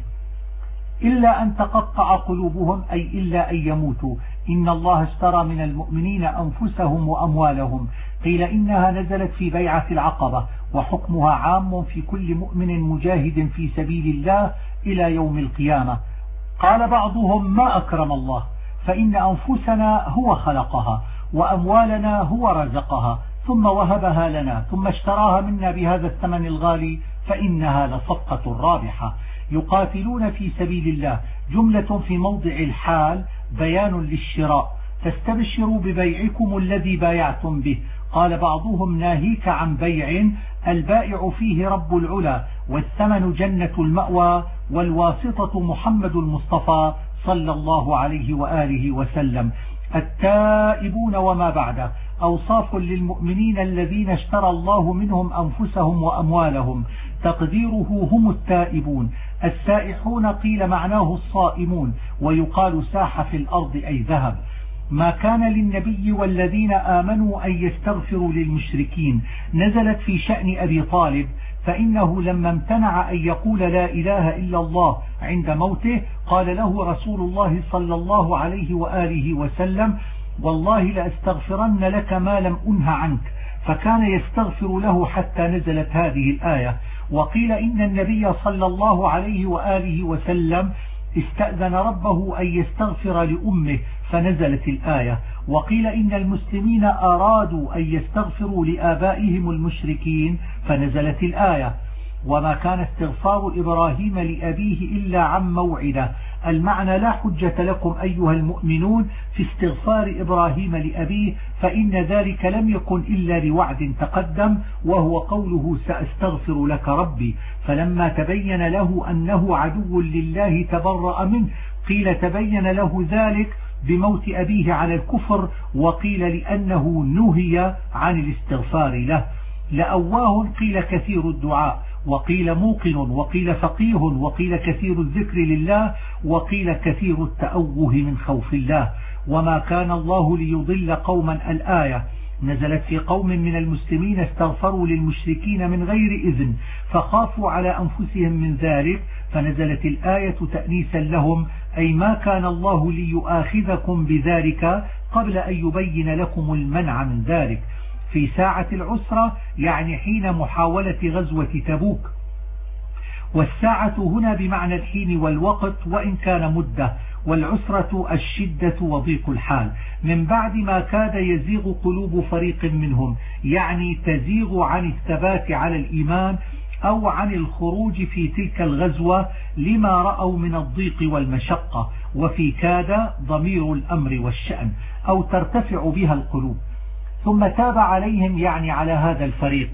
إلا أن تقطع قلوبهم أي إلا أن يموتوا. إن الله اشترى من المؤمنين أنفسهم وأموالهم. قيل إنها نزلت في بيعة العقبة، وحكمها عام في كل مؤمن مجاهد في سبيل الله إلى يوم القيامة. قال بعضهم ما أكرم الله، فإن أنفسنا هو خلقها وأموالنا هو رزقها ثم وهبها لنا ثم اشتراها منا بهذا الثمن الغالي، فإنها لصفقة رابحة. يقاتلون في سبيل الله جملة في موضع الحال بيان للشراء، فاستبشروا ببيعكم الذي بايعتم به. قال بعضهم ناهيك عن بيع البائع فيه رب العلا، والثمن جنة المأوى، والواسطة محمد المصطفى صلى الله عليه وآله وسلم. التائبون وما بعده أوصاف للمؤمنين الذين اشترى الله منهم أنفسهم وأموالهم، تقديره هم التائبون. السائحون قيل معناه الصائمون، ويقال ساح في الأرض أي ذهب. ما كان للنبي والذين آمنوا أن يستغفروا للمشركين، نزلت في شأن أبي طالب، فإنه لما امتنع أن يقول لا إله إلا الله عند موته قال له رسول الله صلى الله عليه وآله وسلم والله لأستغفرن لك ما لم أنه عنك، فكان يستغفر له حتى نزلت هذه الآية. وقيل إن النبي صلى الله عليه وآله وسلم استأذن ربه أن يستغفر لأمه فنزلت الآية. وقيل إن المسلمين أرادوا أن يستغفروا لآبائهم المشركين فنزلت الآية. وما كان استغفار إبراهيم لأبيه إلا عن موعدة. المعنى لا حجة لكم أيها المؤمنون في استغفار إبراهيم لأبيه، فإن ذلك لم يكن إلا لوعد تقدم، وهو قوله سأستغفر لك ربي. فلما تبين له أنه عدو لله تبرأ منه. قيل تبين له ذلك بموت أبيه على الكفر، وقيل لأنه نهي عن الاستغفار له. لأواه قيل كثير الدعاء، وقيل موقن، وقيل فقيه، وقيل كثير الذكر لله، وقيل كثير التأوه من خوف الله. وما كان الله ليضل قوما الآية نزلت في قوم من المسلمين استغفروا للمشركين من غير إذن فخافوا على أنفسهم من ذلك، فنزلت الآية تأنيسا لهم، أي ما كان الله ليؤاخذكم بذلك قبل أن يبين لكم المنع من ذلك في ساعة العسرة، يعني حين محاولة غزوة تبوك. والساعة هنا بمعنى الحين والوقت وإن كان مدة، والعسرة الشدة وضيق الحال. من بعد ما كاد يزيغ قلوب فريق منهم، يعني تزيغ عن الثبات على الإيمان أو عن الخروج في تلك الغزوة لما رأوا من الضيق والمشقة. وفي كاد ضمير الأمر والشأن، أو ترتفع بها القلوب. ثم تاب عليهم، يعني على هذا الفريق،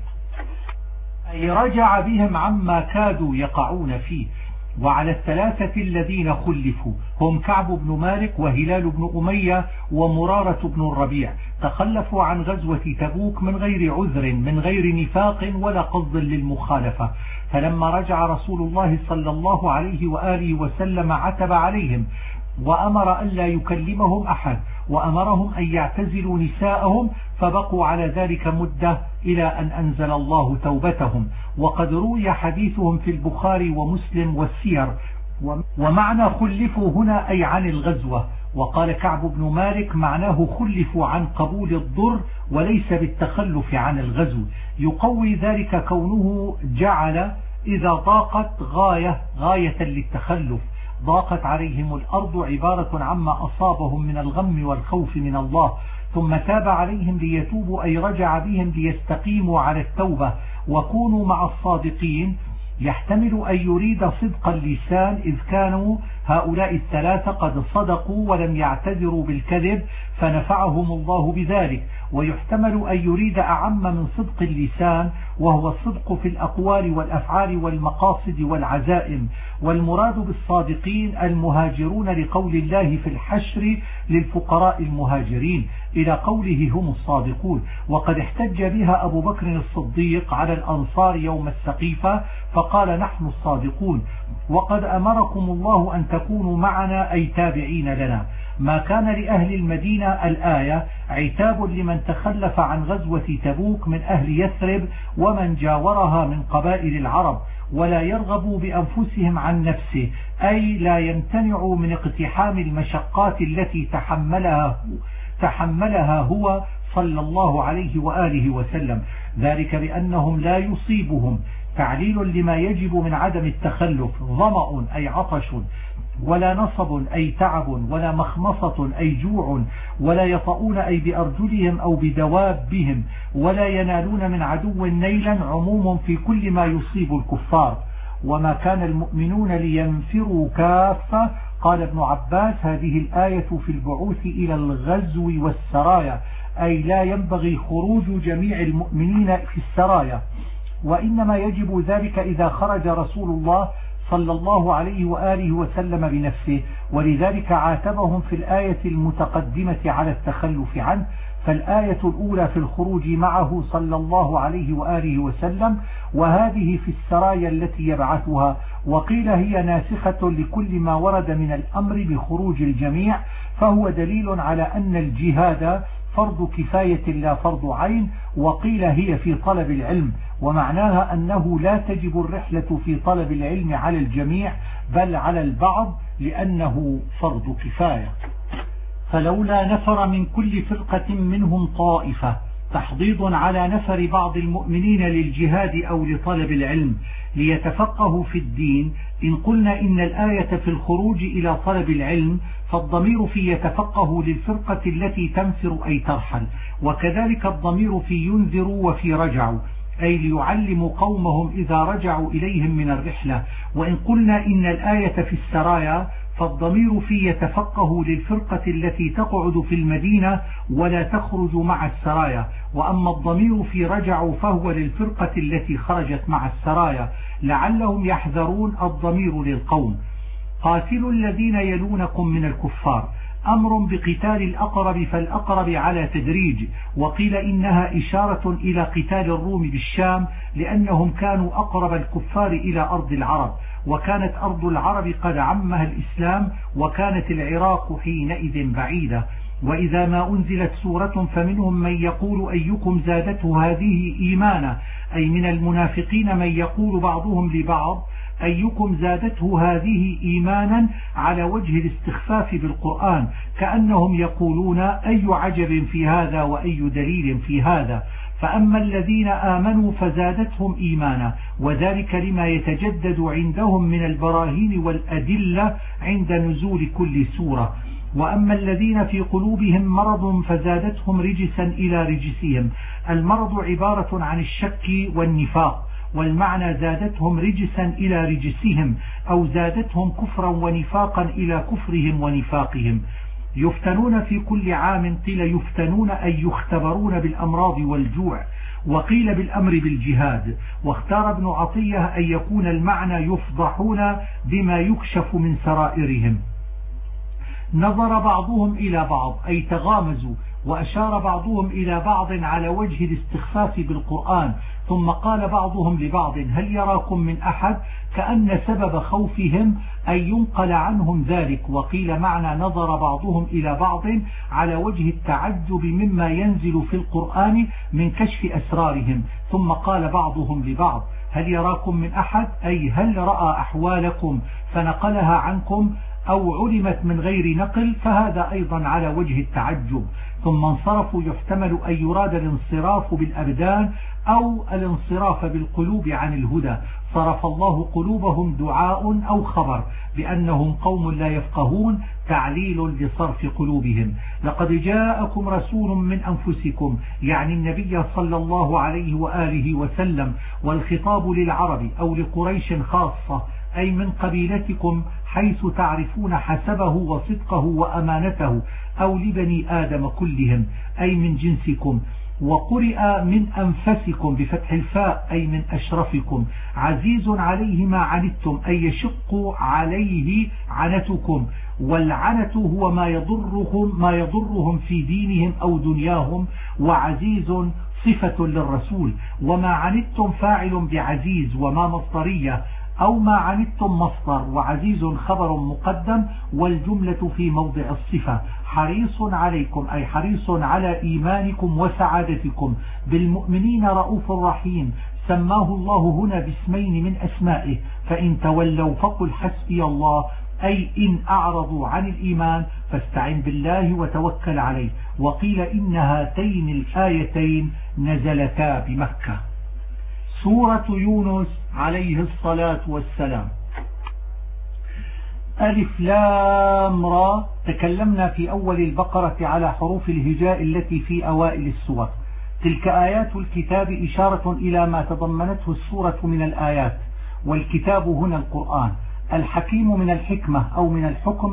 أي رجع بهم عما كادوا يقعون فيه. وعلى الثلاثة الذين خلفوا هم كعب بن مالك وهلال بن أمية ومرارة بن الربيع، تخلفوا عن غزوة تبوك من غير عذر، من غير نفاق ولا قصد للمخالفة. فلما رجع رسول الله صلى الله عليه وآله وسلم عتب عليهم وأمر أن لا يكلمهم أحد، وأمرهم أن يعتزلوا نساءهم، فبقوا على ذلك مدة إلى أن أنزل الله توبتهم. وقد روي حديثهم في البخاري ومسلم والسير. ومعنى خلفوا هنا أي عن الغزوة. وقال كعب بن مالك معناه خلفوا عن قبول الضر وليس بالتخلف عن الغزو. يقوي ذلك كونه جعل إذا ضاقت غاية للتخلف. ضاقت عليهم الأرض عبارة عما أصابهم من الغم والخوف من الله. ثم تاب عليهم ليتوبوا، أي رجع بهم ليستقيموا على التوبة وكونوا مع الصادقين. يحتمل أن يريد صدق اللسان، إذ كانوا هؤلاء الثلاثة قد صدقوا ولم يعتذروا بالكذب فنفعهم الله بذلك. ويحتمل أن يريد أعم من صدق اللسان، وهو الصدق في الأقوال والأفعال والمقاصد والعزائم. والمراد بالصادقين المهاجرون، لقول الله في الحشر للفقراء المهاجرين إلى قوله هم الصادقون. وقد احتج بها أبو بكر الصديق على الأنصار يوم السقيفة فقال نحن الصادقون. وقد أمركم الله أن تكونوا معنا أي تابعين لنا. ما كان لأهل المدينة الآية عتاب لمن تخلف عن غزوة تبوك من أهل يثرب ومن جاورها من قبائل العرب. ولا يرغبوا بأنفسهم عن نفسه، أي لا يمتنعوا من اقتحام المشقات التي تحملها هو صلى الله عليه وآله وسلم، ذلك بأنهم لا يصيبهم تعليل لما يجب من عدم التخلف، ظمأ أي عطش، ولا نصب أي تعب، ولا مخمصة أي جوع، ولا يطؤون أي بأرجلهم أو بدوابهم، ولا ينالون من عدو نيلا، عموم في كل ما يصيب الكفار. وما كان المؤمنون لينفروا كافة. قال ابن عباس: هذه الآية في البعوث إلى الغزو والسرايا، أي لا ينبغي خروج جميع المؤمنين في السرايا، وإنما يجب ذلك إذا خرج رسول الله صلى الله عليه وآله وسلم بنفسه، ولذلك عاتبهم في الآية المتقدمة على التخلف عنه. فالآية الأولى في الخروج معه صلى الله عليه وآله وسلم، وهذه في السرايا التي يبعثها، وقيل هي ناسخة لكل ما ورد من الأمر بخروج الجميع، فهو دليل على أن الجهاد فرض كفاية لا فرض عين. وقيل هي في طلب العلم، ومعناها أنه لا تجب الرحلة في طلب العلم على الجميع بل على البعض، لأنه فرض كفاية. فلولا نفر من كل فرقة منهم طائفة، تحضيض على نفر بعض المؤمنين للجهاد أو لطلب العلم ليتفقهوا في الدين. إن قلنا إن الآية في الخروج إلى طلب العلم، فالضمير في يتفقه للفرقة التي تنفر أي ترحل، وكذلك الضمير في ينذروا وفي رجعوا، أي ليعلموا قومهم إذا رجعوا إليهم من الرحلة. وإن قلنا إن الآية في السرايا، فالضمير في يتفقه للفرقة التي تقعد في المدينة ولا تخرج مع السرايا، وأما الضمير في رجعوا فهو للفرقة التي خرجت مع السرايا لعلهم يحذرون، الضمير للقوم. قاتلوا الذين يلونكم من الكفار، أمر بقتال الأقرب، فالأقرب على تدريج، وقيل إنها إشارة إلى قتال الروم بالشام، لأنهم كانوا أقرب الكفار إلى أرض العرب، وكانت أرض العرب قد عمها الإسلام، وكانت العراق حينئذ بعيدة. وإذا ما أنزلت سورة فمنهم من يقول أيكم زادته هذه إيمانا، أي من المنافقين من يقول بعضهم لبعض أيكم زادته هذه إيمانا، على وجه الاستخفاف بالقرآن، كأنهم يقولون أي عجب في هذا وأي دليل في هذا. فأما الذين آمنوا فزادتهم إيمانا، وذلك لما يتجدد عندهم من البراهين والأدلة عند نزول كل سورة. وأما الذين في قلوبهم مرض فزادتهم رجسا إلى رجسهم. المرض عبارة عن الشك والنفاق، والمعنى زادتهم رجسا إلى رجسهم، أو زادتهم كفرا ونفاقا إلى كفرهم ونفاقهم. يفتنون في كل عام، قيل يفتنون أي يختبرون بالأمراض والجوع، وقيل بالأمر بالجهاد. واختار ابن عطية أن يكون المعنى يفضحون بما يكشف من سرائرهم. نظر بعضهم إلى بعض أي تغامزوا، وأشار بعضهم إلى بعض على وجه الاستخفاف بالقرآن. ثم قال بعضهم لبعض هل يراكم من أحد، كأن سبب خوفهم أن ينقل عنهم ذلك. وقيل معنى نظر بعضهم إلى بعض على وجه التعجب مما ينزل في القرآن من كشف أسرارهم. ثم قال بعضهم لبعض هل يراكم من أحد، أي هل رأى أحوالكم فنقلها عنكم، أو علمت من غير نقل، فهذا أيضا على وجه التعجب. ثم انصرفوا، يحتمل أن يراد الانصراف بالأبدان أو الانصراف بالقلوب عن الهدى. صرف الله قلوبهم دعاء أو خبر بأنهم قوم لا يفقهون، تعليل لصرف قلوبهم. لقد جاءكم رسول من أنفسكم، يعني النبي صلى الله عليه وآله وسلم، والخطاب للعرب أو لقريش خاصة، أي من قبيلتكم، حيث تعرفون حسبه وصدقه وأمانته، أو لبني آدم كلهم أي من جنسكم. وقرئ من أنفسكم بفتح الفاء أي من أشرفكم. عزيز عليه ما عنتم أي يشق عليه عنتكم، والعنت هو ما يضرهم في دينهم أو دنياهم، وعزيز صفة للرسول. وما عنتم فاعل بعزيز، وما مصدرية أو ما عنتم مصدر، وعزيز خبر مقدم، والجملة في موضع الصفة. حريص عليكم أي حريص على إيمانكم وسعادتكم، بالمؤمنين رؤوف رحيم. سماه الله هنا باسمين من أسمائه، فإن تولوا فقل حسبي الله، أي إن أعرضوا عن الإيمان فاستعن بالله وتوكل عليه. وقيل إن هاتين الآيتين نزلتا بمكة. سورة يونس عليه الصلاة والسلام. ألف لام را. تكلمنا في أول البقرة على حروف الهجاء التي في أوائل السور. تلك آيات الكتاب إشارة إلى ما تضمنته السورة من الآيات، والكتاب هنا القرآن. الحكيم من الحكمة أو من الحكم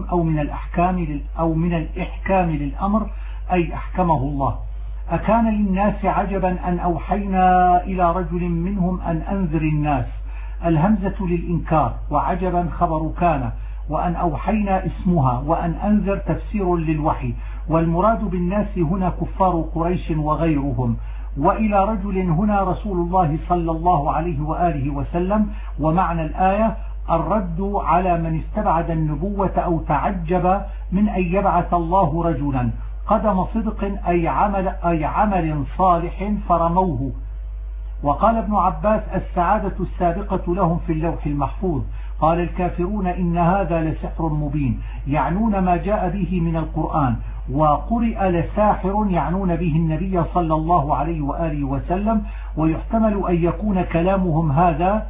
أو من الإحكام للأمر، أي أحكمه الله. أكان للناس عجبا أن أوحينا إلى رجل منهم أن أنذر الناس. الهمزة للإنكار، وعجبا خبر كان، وأن أوحينا اسمها، وأن أنذر تفسير للوحي. والمراد بالناس هنا كفار قريش وغيرهم. وإلى رجل هنا رسول الله صلى الله عليه وآله وسلم. ومعنى الآية الرد على من استبعد النبوة أو تعجب من أن يبعث الله رجلا قدم صدق أي عمل صالح فرموه. وقال ابن عباس السعادة السابقة لهم في اللوح المحفوظ. قال الكافرون إن هذا لسحر مبين، يعنون ما جاء به من القرآن. وقرئ لساحر يعنون به النبي صلى الله عليه وآله وسلم. ويحتمل أن يكون كلامهم هذا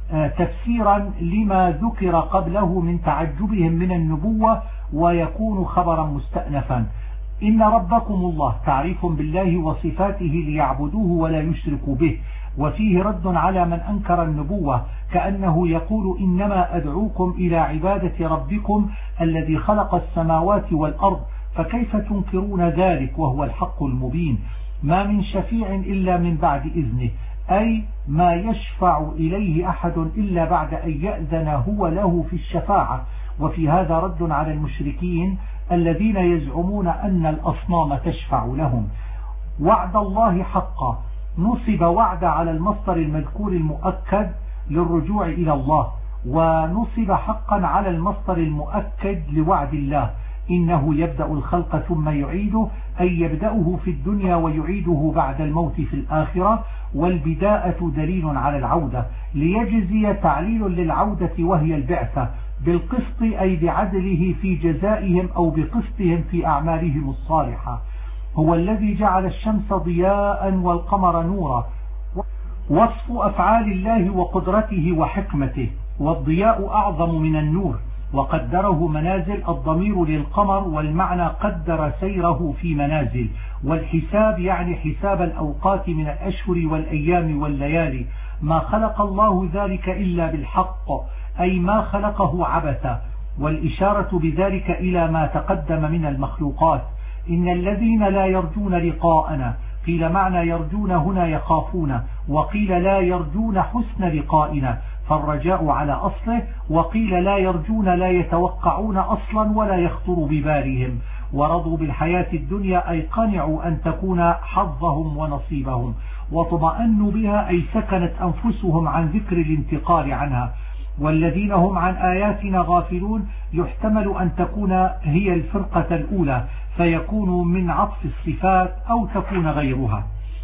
تفسيرا لما ذكر قبله من تعجبهم من النبوة، ويكون خبرا مستأنفا. إن ربكم الله تعريف بالله وصفاته ليعبدوه ولا يشركوا به، وفيه رد على من أنكر النبوة، كأنه يقول إنما أدعوكم إلى عبادة ربكم الذي خلق السماوات والأرض، فكيف تنكرون ذلك وهو الحق المبين. ما من شفيع إلا من بعد إذنه، أي ما يشفع إليه أحد إلا بعد أن يأذن هو له في الشفاعة. وفي هذا رد على المشركين الذين يزعمون أن الأصنام تشفع لهم. وعد الله حقا، نصب وعد على المصدر المذكور المؤكد للرجوع إلى الله، ونصب حقا على المصدر المؤكد لوعد الله. إنه يبدأ الخلق ثم يعيده، أي يبدأه في الدنيا ويعيده بعد الموت في الآخرة. والبداءة دليل على العودة، ليجزي تعليل للعودة وهي البعثة بالقسط، أي بعدله في جزائهم أو بقسطهم في أعمالهم الصالحة. هو الذي جعل الشمس ضياء والقمر نورا. وصف أفعال الله وقدرته وحكمته. والضياء أعظم من النور، وقدره منازل، الضمير للقمر، والمعنى قدر سيره في منازل. والحساب يعني حساب الأوقات من الأشهر والأيام والليالي. ما خلق الله ذلك إلا بالحق، أي ما خلقه عبثا. والإشارة بذلك إلى ما تقدم من المخلوقات. إن الذين لا يرجون لقاءنا، قيل معنى يرجون هنا يخافون، وقيل لا يرجون حسن لقائنا فالرجاء على أصله، وقيل لا يرجون لا يتوقعون أصلا ولا يخطر ببالهم. ورضوا بالحياة الدنيا، أي قنعوا أن تكون حظهم ونصيبهم، وطمأنوا بها، أي سكنت أنفسهم عن ذكر الانتقال عنها. والذين هم عن آياتنا غافلون، يحتمل أن تكون هي الفرقة الأولى، فيكون من عطف الصفات أو تكون غيرها.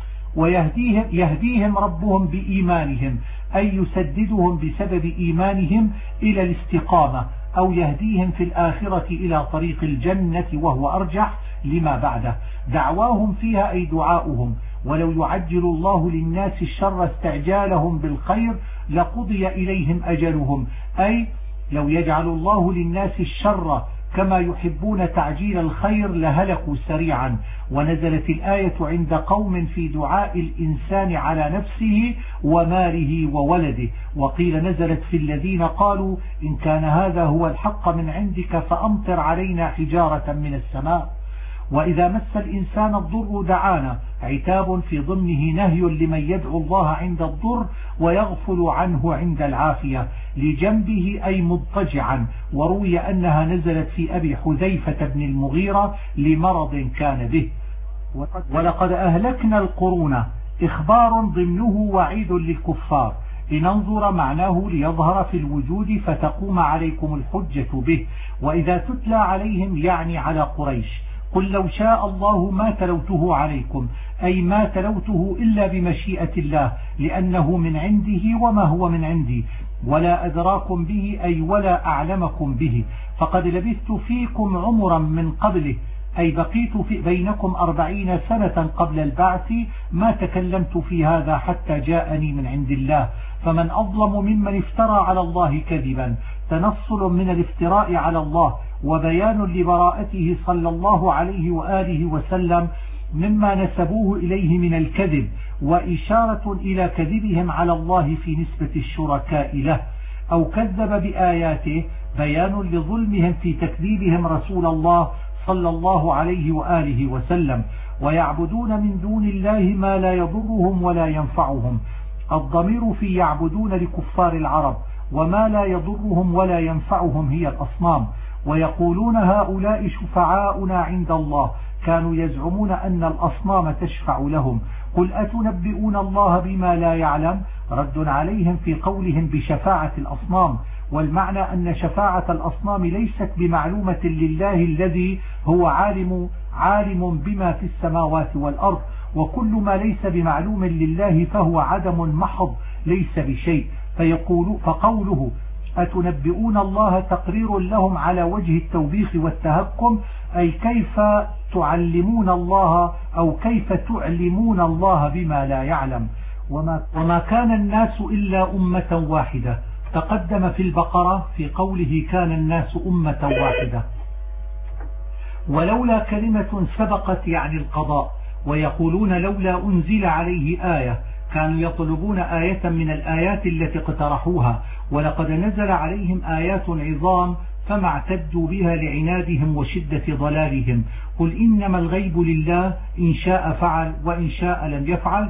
ويهديهم ربهم بإيمانهم، أي يسددهم بسبب إيمانهم إلى الاستقامة، أو يهديهم في الآخرة إلى طريق الجنة، وهو أرجح لما بعده. دعواهم فيها أي دعاؤهم. ولو يعجل الله للناس الشر استعجالهم بالخير لقضي إليهم أجلهم، أي لو يجعل الله للناس الشر كما يحبون تعجيل الخير لهلكوا سريعا. ونزلت الآية عند قوم في دعاء الإنسان على نفسه وماله وولده. وقيل نزلت في الذين قالوا إن كان هذا هو الحق من عندك فأمطر علينا حجارة من السماء. وإذا مس الإنسان الضر دعانا، عتاب في ضمنه نهي لمن يدعو الله عند الضر ويغفل عنه عند العافية، لجنبه أي مضطجعا. وروي أنها نزلت في أبي حذيفة بن المغيرة لمرض كان به. ولقد أهلكنا القرون، إخبار ضمنه وعيد للكفار. لننظر معناه ليظهر في الوجود فتقوم عليكم الحجة به. وإذا تتلى عليهم يعني على قريش قل لو شاء الله ما تلوته عليكم، أي ما تلوته إلا بمشيئة الله لأنه من عنده وما هو من عندي، ولا أدراكم به أي ولا أعلمكم به، فقد لبثت فيكم عمرا من قبله، أي بقيت بينكم 40 سنة قبل البعث، ما تكلمت في هذا حتى جاءني من عند الله. فمن أظلم ممن افترى على الله كذبا، تنصل من الافتراء على الله وبيان لبراءته صلى الله عليه وآله وسلم مما نسبوه إليه من الكذب، وإشارة إلى كذبهم على الله في نسبة الشركاء له، أو كذب بآياته، بيان لظلمهم في تكذيبهم رسول الله صلى الله عليه وآله وسلم. ويعبدون من دون الله ما لا يضرهم ولا ينفعهم، الضمير في يعبدون لكفار العرب، وما لا يضرهم ولا ينفعهم هي الأصنام. ويقولون هؤلاء شفعاؤنا عند الله، كانوا يزعمون أن الأصنام تشفع لهم، قل أتنبئون الله بما لا يعلم، رد عليهم في قولهم بشفاعة الأصنام، والمعنى أن شفاعة الأصنام ليست بمعلومة لله الذي هو عالم بما في السماوات والأرض، وكل ما ليس بمعلوم لله فهو عدم محض ليس بشيء. فقوله أتنبئون الله تقرير لهم على وجه التوبيخ والتهكم، أي كيف تعلمون الله أو كيف تعلمون الله بما لا يعلم. وما كان الناس إلا أمة واحدة، تقدم في البقرة في قوله كان الناس أمة واحدة، ولولا كلمة سبقت يعني القضاء. ويقولون لولا أنزل عليه آية، كانوا يطلبون آية من الآيات التي اقترحوها، ولقد نزل عليهم آيات عظام فما اعتدوا بها لعنادهم وشدة ضلالهم. قل إنما الغيب لله، إن شاء فعل وإن شاء لم يفعل،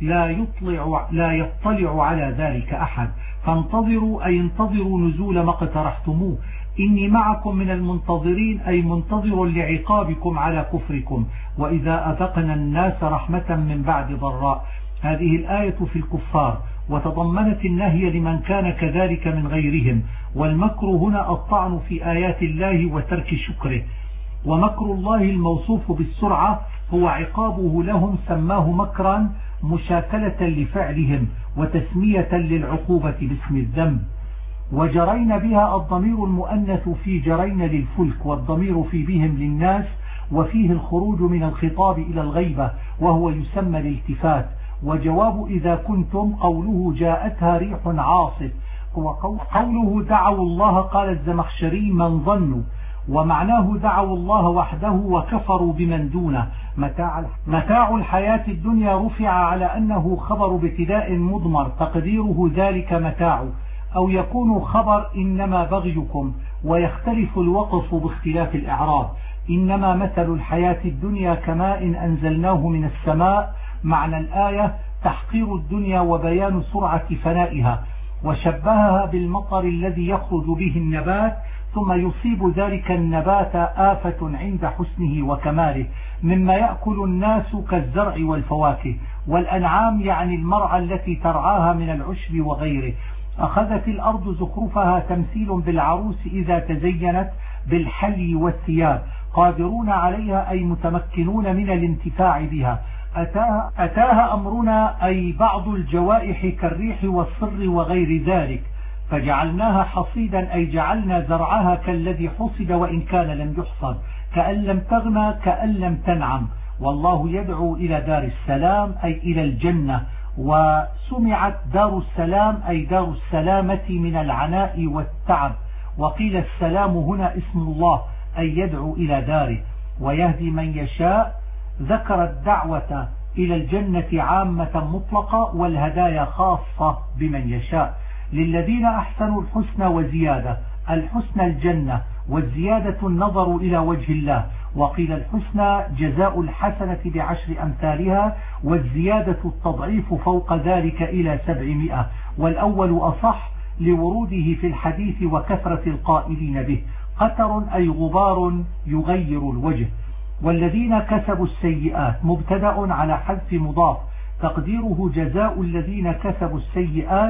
لا يطلع على ذلك أحد، فانتظروا أي انتظروا نزول ما اقترحتموه، إني معكم من المنتظرين، أي منتظر لعقابكم على كفركم، وإذا أذقنا الناس رحمة من بعد ضراء. هذه الآية في الكفار، وتضمنت النهي لمن كان كذلك من غيرهم، والمكر هنا الطعن في آيات الله وترك شكره. ومكر الله الموصوف بالسرعة هو عقابه لهم، سماه مكرا مشاكلة لفعلهم وتسمية للعقوبة باسم الذنب. وجرين بها الضمير المؤنث في جرين للفلك، والضمير في بهم للناس، وفيه الخروج من الخطاب إلى الغيبة وهو يسمى الالتفات. وجواب إذا كنتم قوله جاءتها ريح عاصف، وقوله دعوا الله قال الزمخشري من ظنوا، ومعناه دعوا الله وحده وكفروا بمن دونه. متاع الحياة الدنيا رفع على أنه خبر ابتداء مضمر تقديره ذلك متاع، أو يكون خبر إنما بغيكم، ويختلف الوقف باختلاف الإعراب. إنما مثل الحياة الدنيا كماء أنزلناه من السماء، معنى الآية تحقير الدنيا وبيان سرعة فنائها، وشبهها بالمطر الذي يخرج به النبات ثم يصيب ذلك النبات آفة عند حسنه وكماله، مما يأكل الناس كالزرع والفواكه، والأنعام يعني المرعى التي ترعاها من العشب وغيره. أخذت الأرض زخرفها تمثيل بالعروس إذا تزينت بالحلي والثياب، قادرون عليها أي متمكنون من الانتفاع بها. أتاها أمرنا أي بعض الجوائح كالريح والصر وغير ذلك، فجعلناها حصيدا أي جعلنا زرعها كالذي حصد وإن كان لم يحصد، كأن لم تغنى كأن لم تنعم. والله يدعو إلى دار السلام أي إلى الجنة، وسمعت دار السلام أي دار السلامة من العناء والتعب، وقيل السلام هنا اسم الله أي يدعو إلى داره. ويهدي من يشاء، ذكر الدعوة إلى الجنة عامة مطلقة، والهدايا خاصة بمن يشاء. للذين أحسنوا الحسنى وزيادة، الحسنى الجنة، والزيادة النظر إلى وجه الله. وقيل الحسنى جزاء الحسنة ب10 أمثالها، والزيادة التضعيف فوق ذلك إلى 700، والأول أصح لوروده في الحديث وكثرة القائلين به. قتر أي غبار يغير الوجه. والذين كسبوا السيئات مبتدأ على حذف مضاف، تقديره جزاء الذين كسبوا السيئات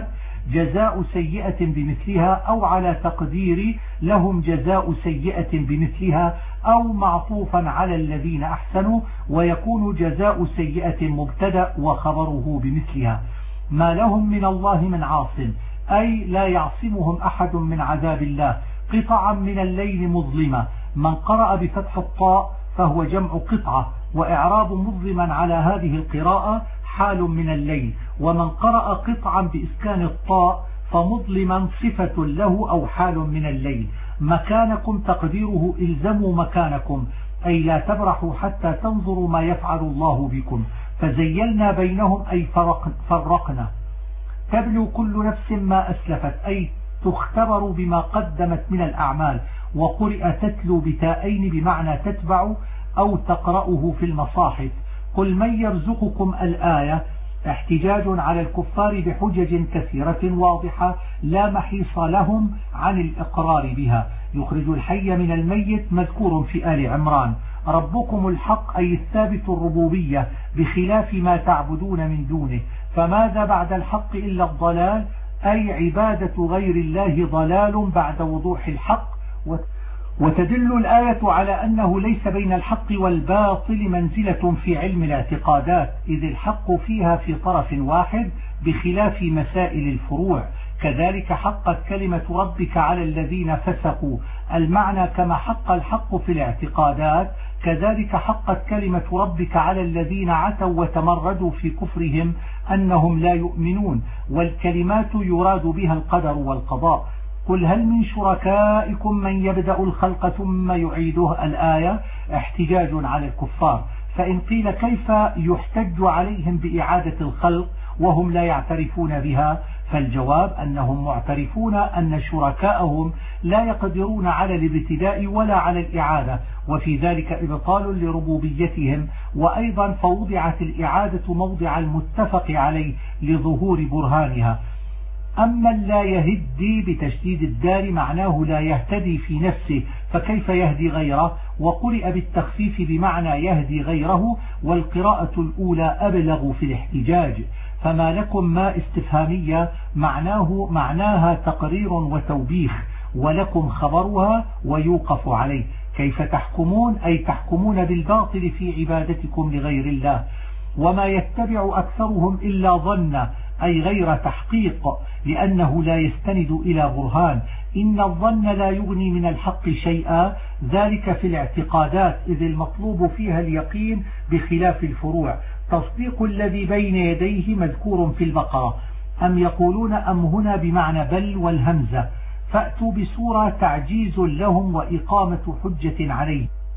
جزاء سيئة بمثلها، أو على تقدير لهم جزاء سيئة بمثلها، أو معطوفا على الذين أحسنوا، ويكون جزاء سيئة مبتدأ وخبره بمثلها. ما لهم من الله من عاصم، أي لا يعصمهم أحد من عذاب الله. قطعا من الليل مظلمة، من قرأ بفتح الطاء فهو جمع قطعة، وإعراب مظلما على هذه القراءة حال من الليل. ومن قرأ قطعا بإسكان الطاء فمظلما صفة له أو حال من الليل. مكانكم تقديره إلزموا مكانكم، أي لا تبرحوا حتى تنظروا ما يفعل الله بكم. فزيلنا بينهم أي فرقنا. تبلو كل نفس ما أسلفت، أي تختبر بما قدمت من الأعمال. وقرئ تتلو بتائين بمعنى تتبع أو تقرأه في المصاحف. قل من يرزقكم الآية احتجاج على الكفار بحجج كثيرة واضحة لا محيص لهم عن الإقرار بها. يخرج الحي من الميت مذكور في آل عمران. ربكم الحق أي الثابت الربوبية بخلاف ما تعبدون من دونه. فماذا بعد الحق إلا الضلال، أي عبادة غير الله ضلال بعد وضوح الحق. وتدل الآية على أنه ليس بين الحق والباطل منزلة في علم الاعتقادات، إذ الحق فيها في طرف واحد بخلاف مسائل الفروع. كذلك حقت كلمة ربك على الذين فسقوا، المعنى كما حق الحق في الاعتقادات كذلك حقت كلمة ربك على الذين عتوا وتمردوا في كفرهم أنهم لا يؤمنون. والكلمات يراد بها القدر والقضاء. قل هل من شركائكم من يبدأ الخلق ثم يعيده، الآية احتجاج على الكفار. فإن قيل كيف يحتج عليهم بإعادة الخلق وهم لا يعترفون بها، فالجواب أنهم معترفون أن شركائهم لا يقدرون على الابتداء ولا على الإعادة، وفي ذلك إبطال لربوبيتهم. وأيضا فوضعت الإعادة موضع المتفق عليه لظهور برهانها. أما لا يهدي بتشديد الدال معناه لا يهتدي في نفسه، فكيف يهدي غيره؟ وقرئ بالتخفيف بمعنى يهدي غيره، والقراءة الأولى أبلغ في الاحتجاج. فما لكم ما استفهامية معناها تقرير وتوبيخ، ولكم خبرها ويوقف عليه. كيف تحكمون، أي تحكمون بالباطل في عبادتكم لغير الله. وما يتبع أكثرهم إلا ظن، أي غير تحقيق، لأنه لا يستند إلى برهان. إن الظن لا يغني من الحق شيئا، ذلك في الاعتقادات، إذ المطلوب فيها اليقين بخلاف الفروع. تصديق الذي بين يديه مذكور في البقرة. أم يقولون أم هنا بمعنى بل والهمزة. فأتوا بسورة تعجيز لهم وإقامة حجة عليه.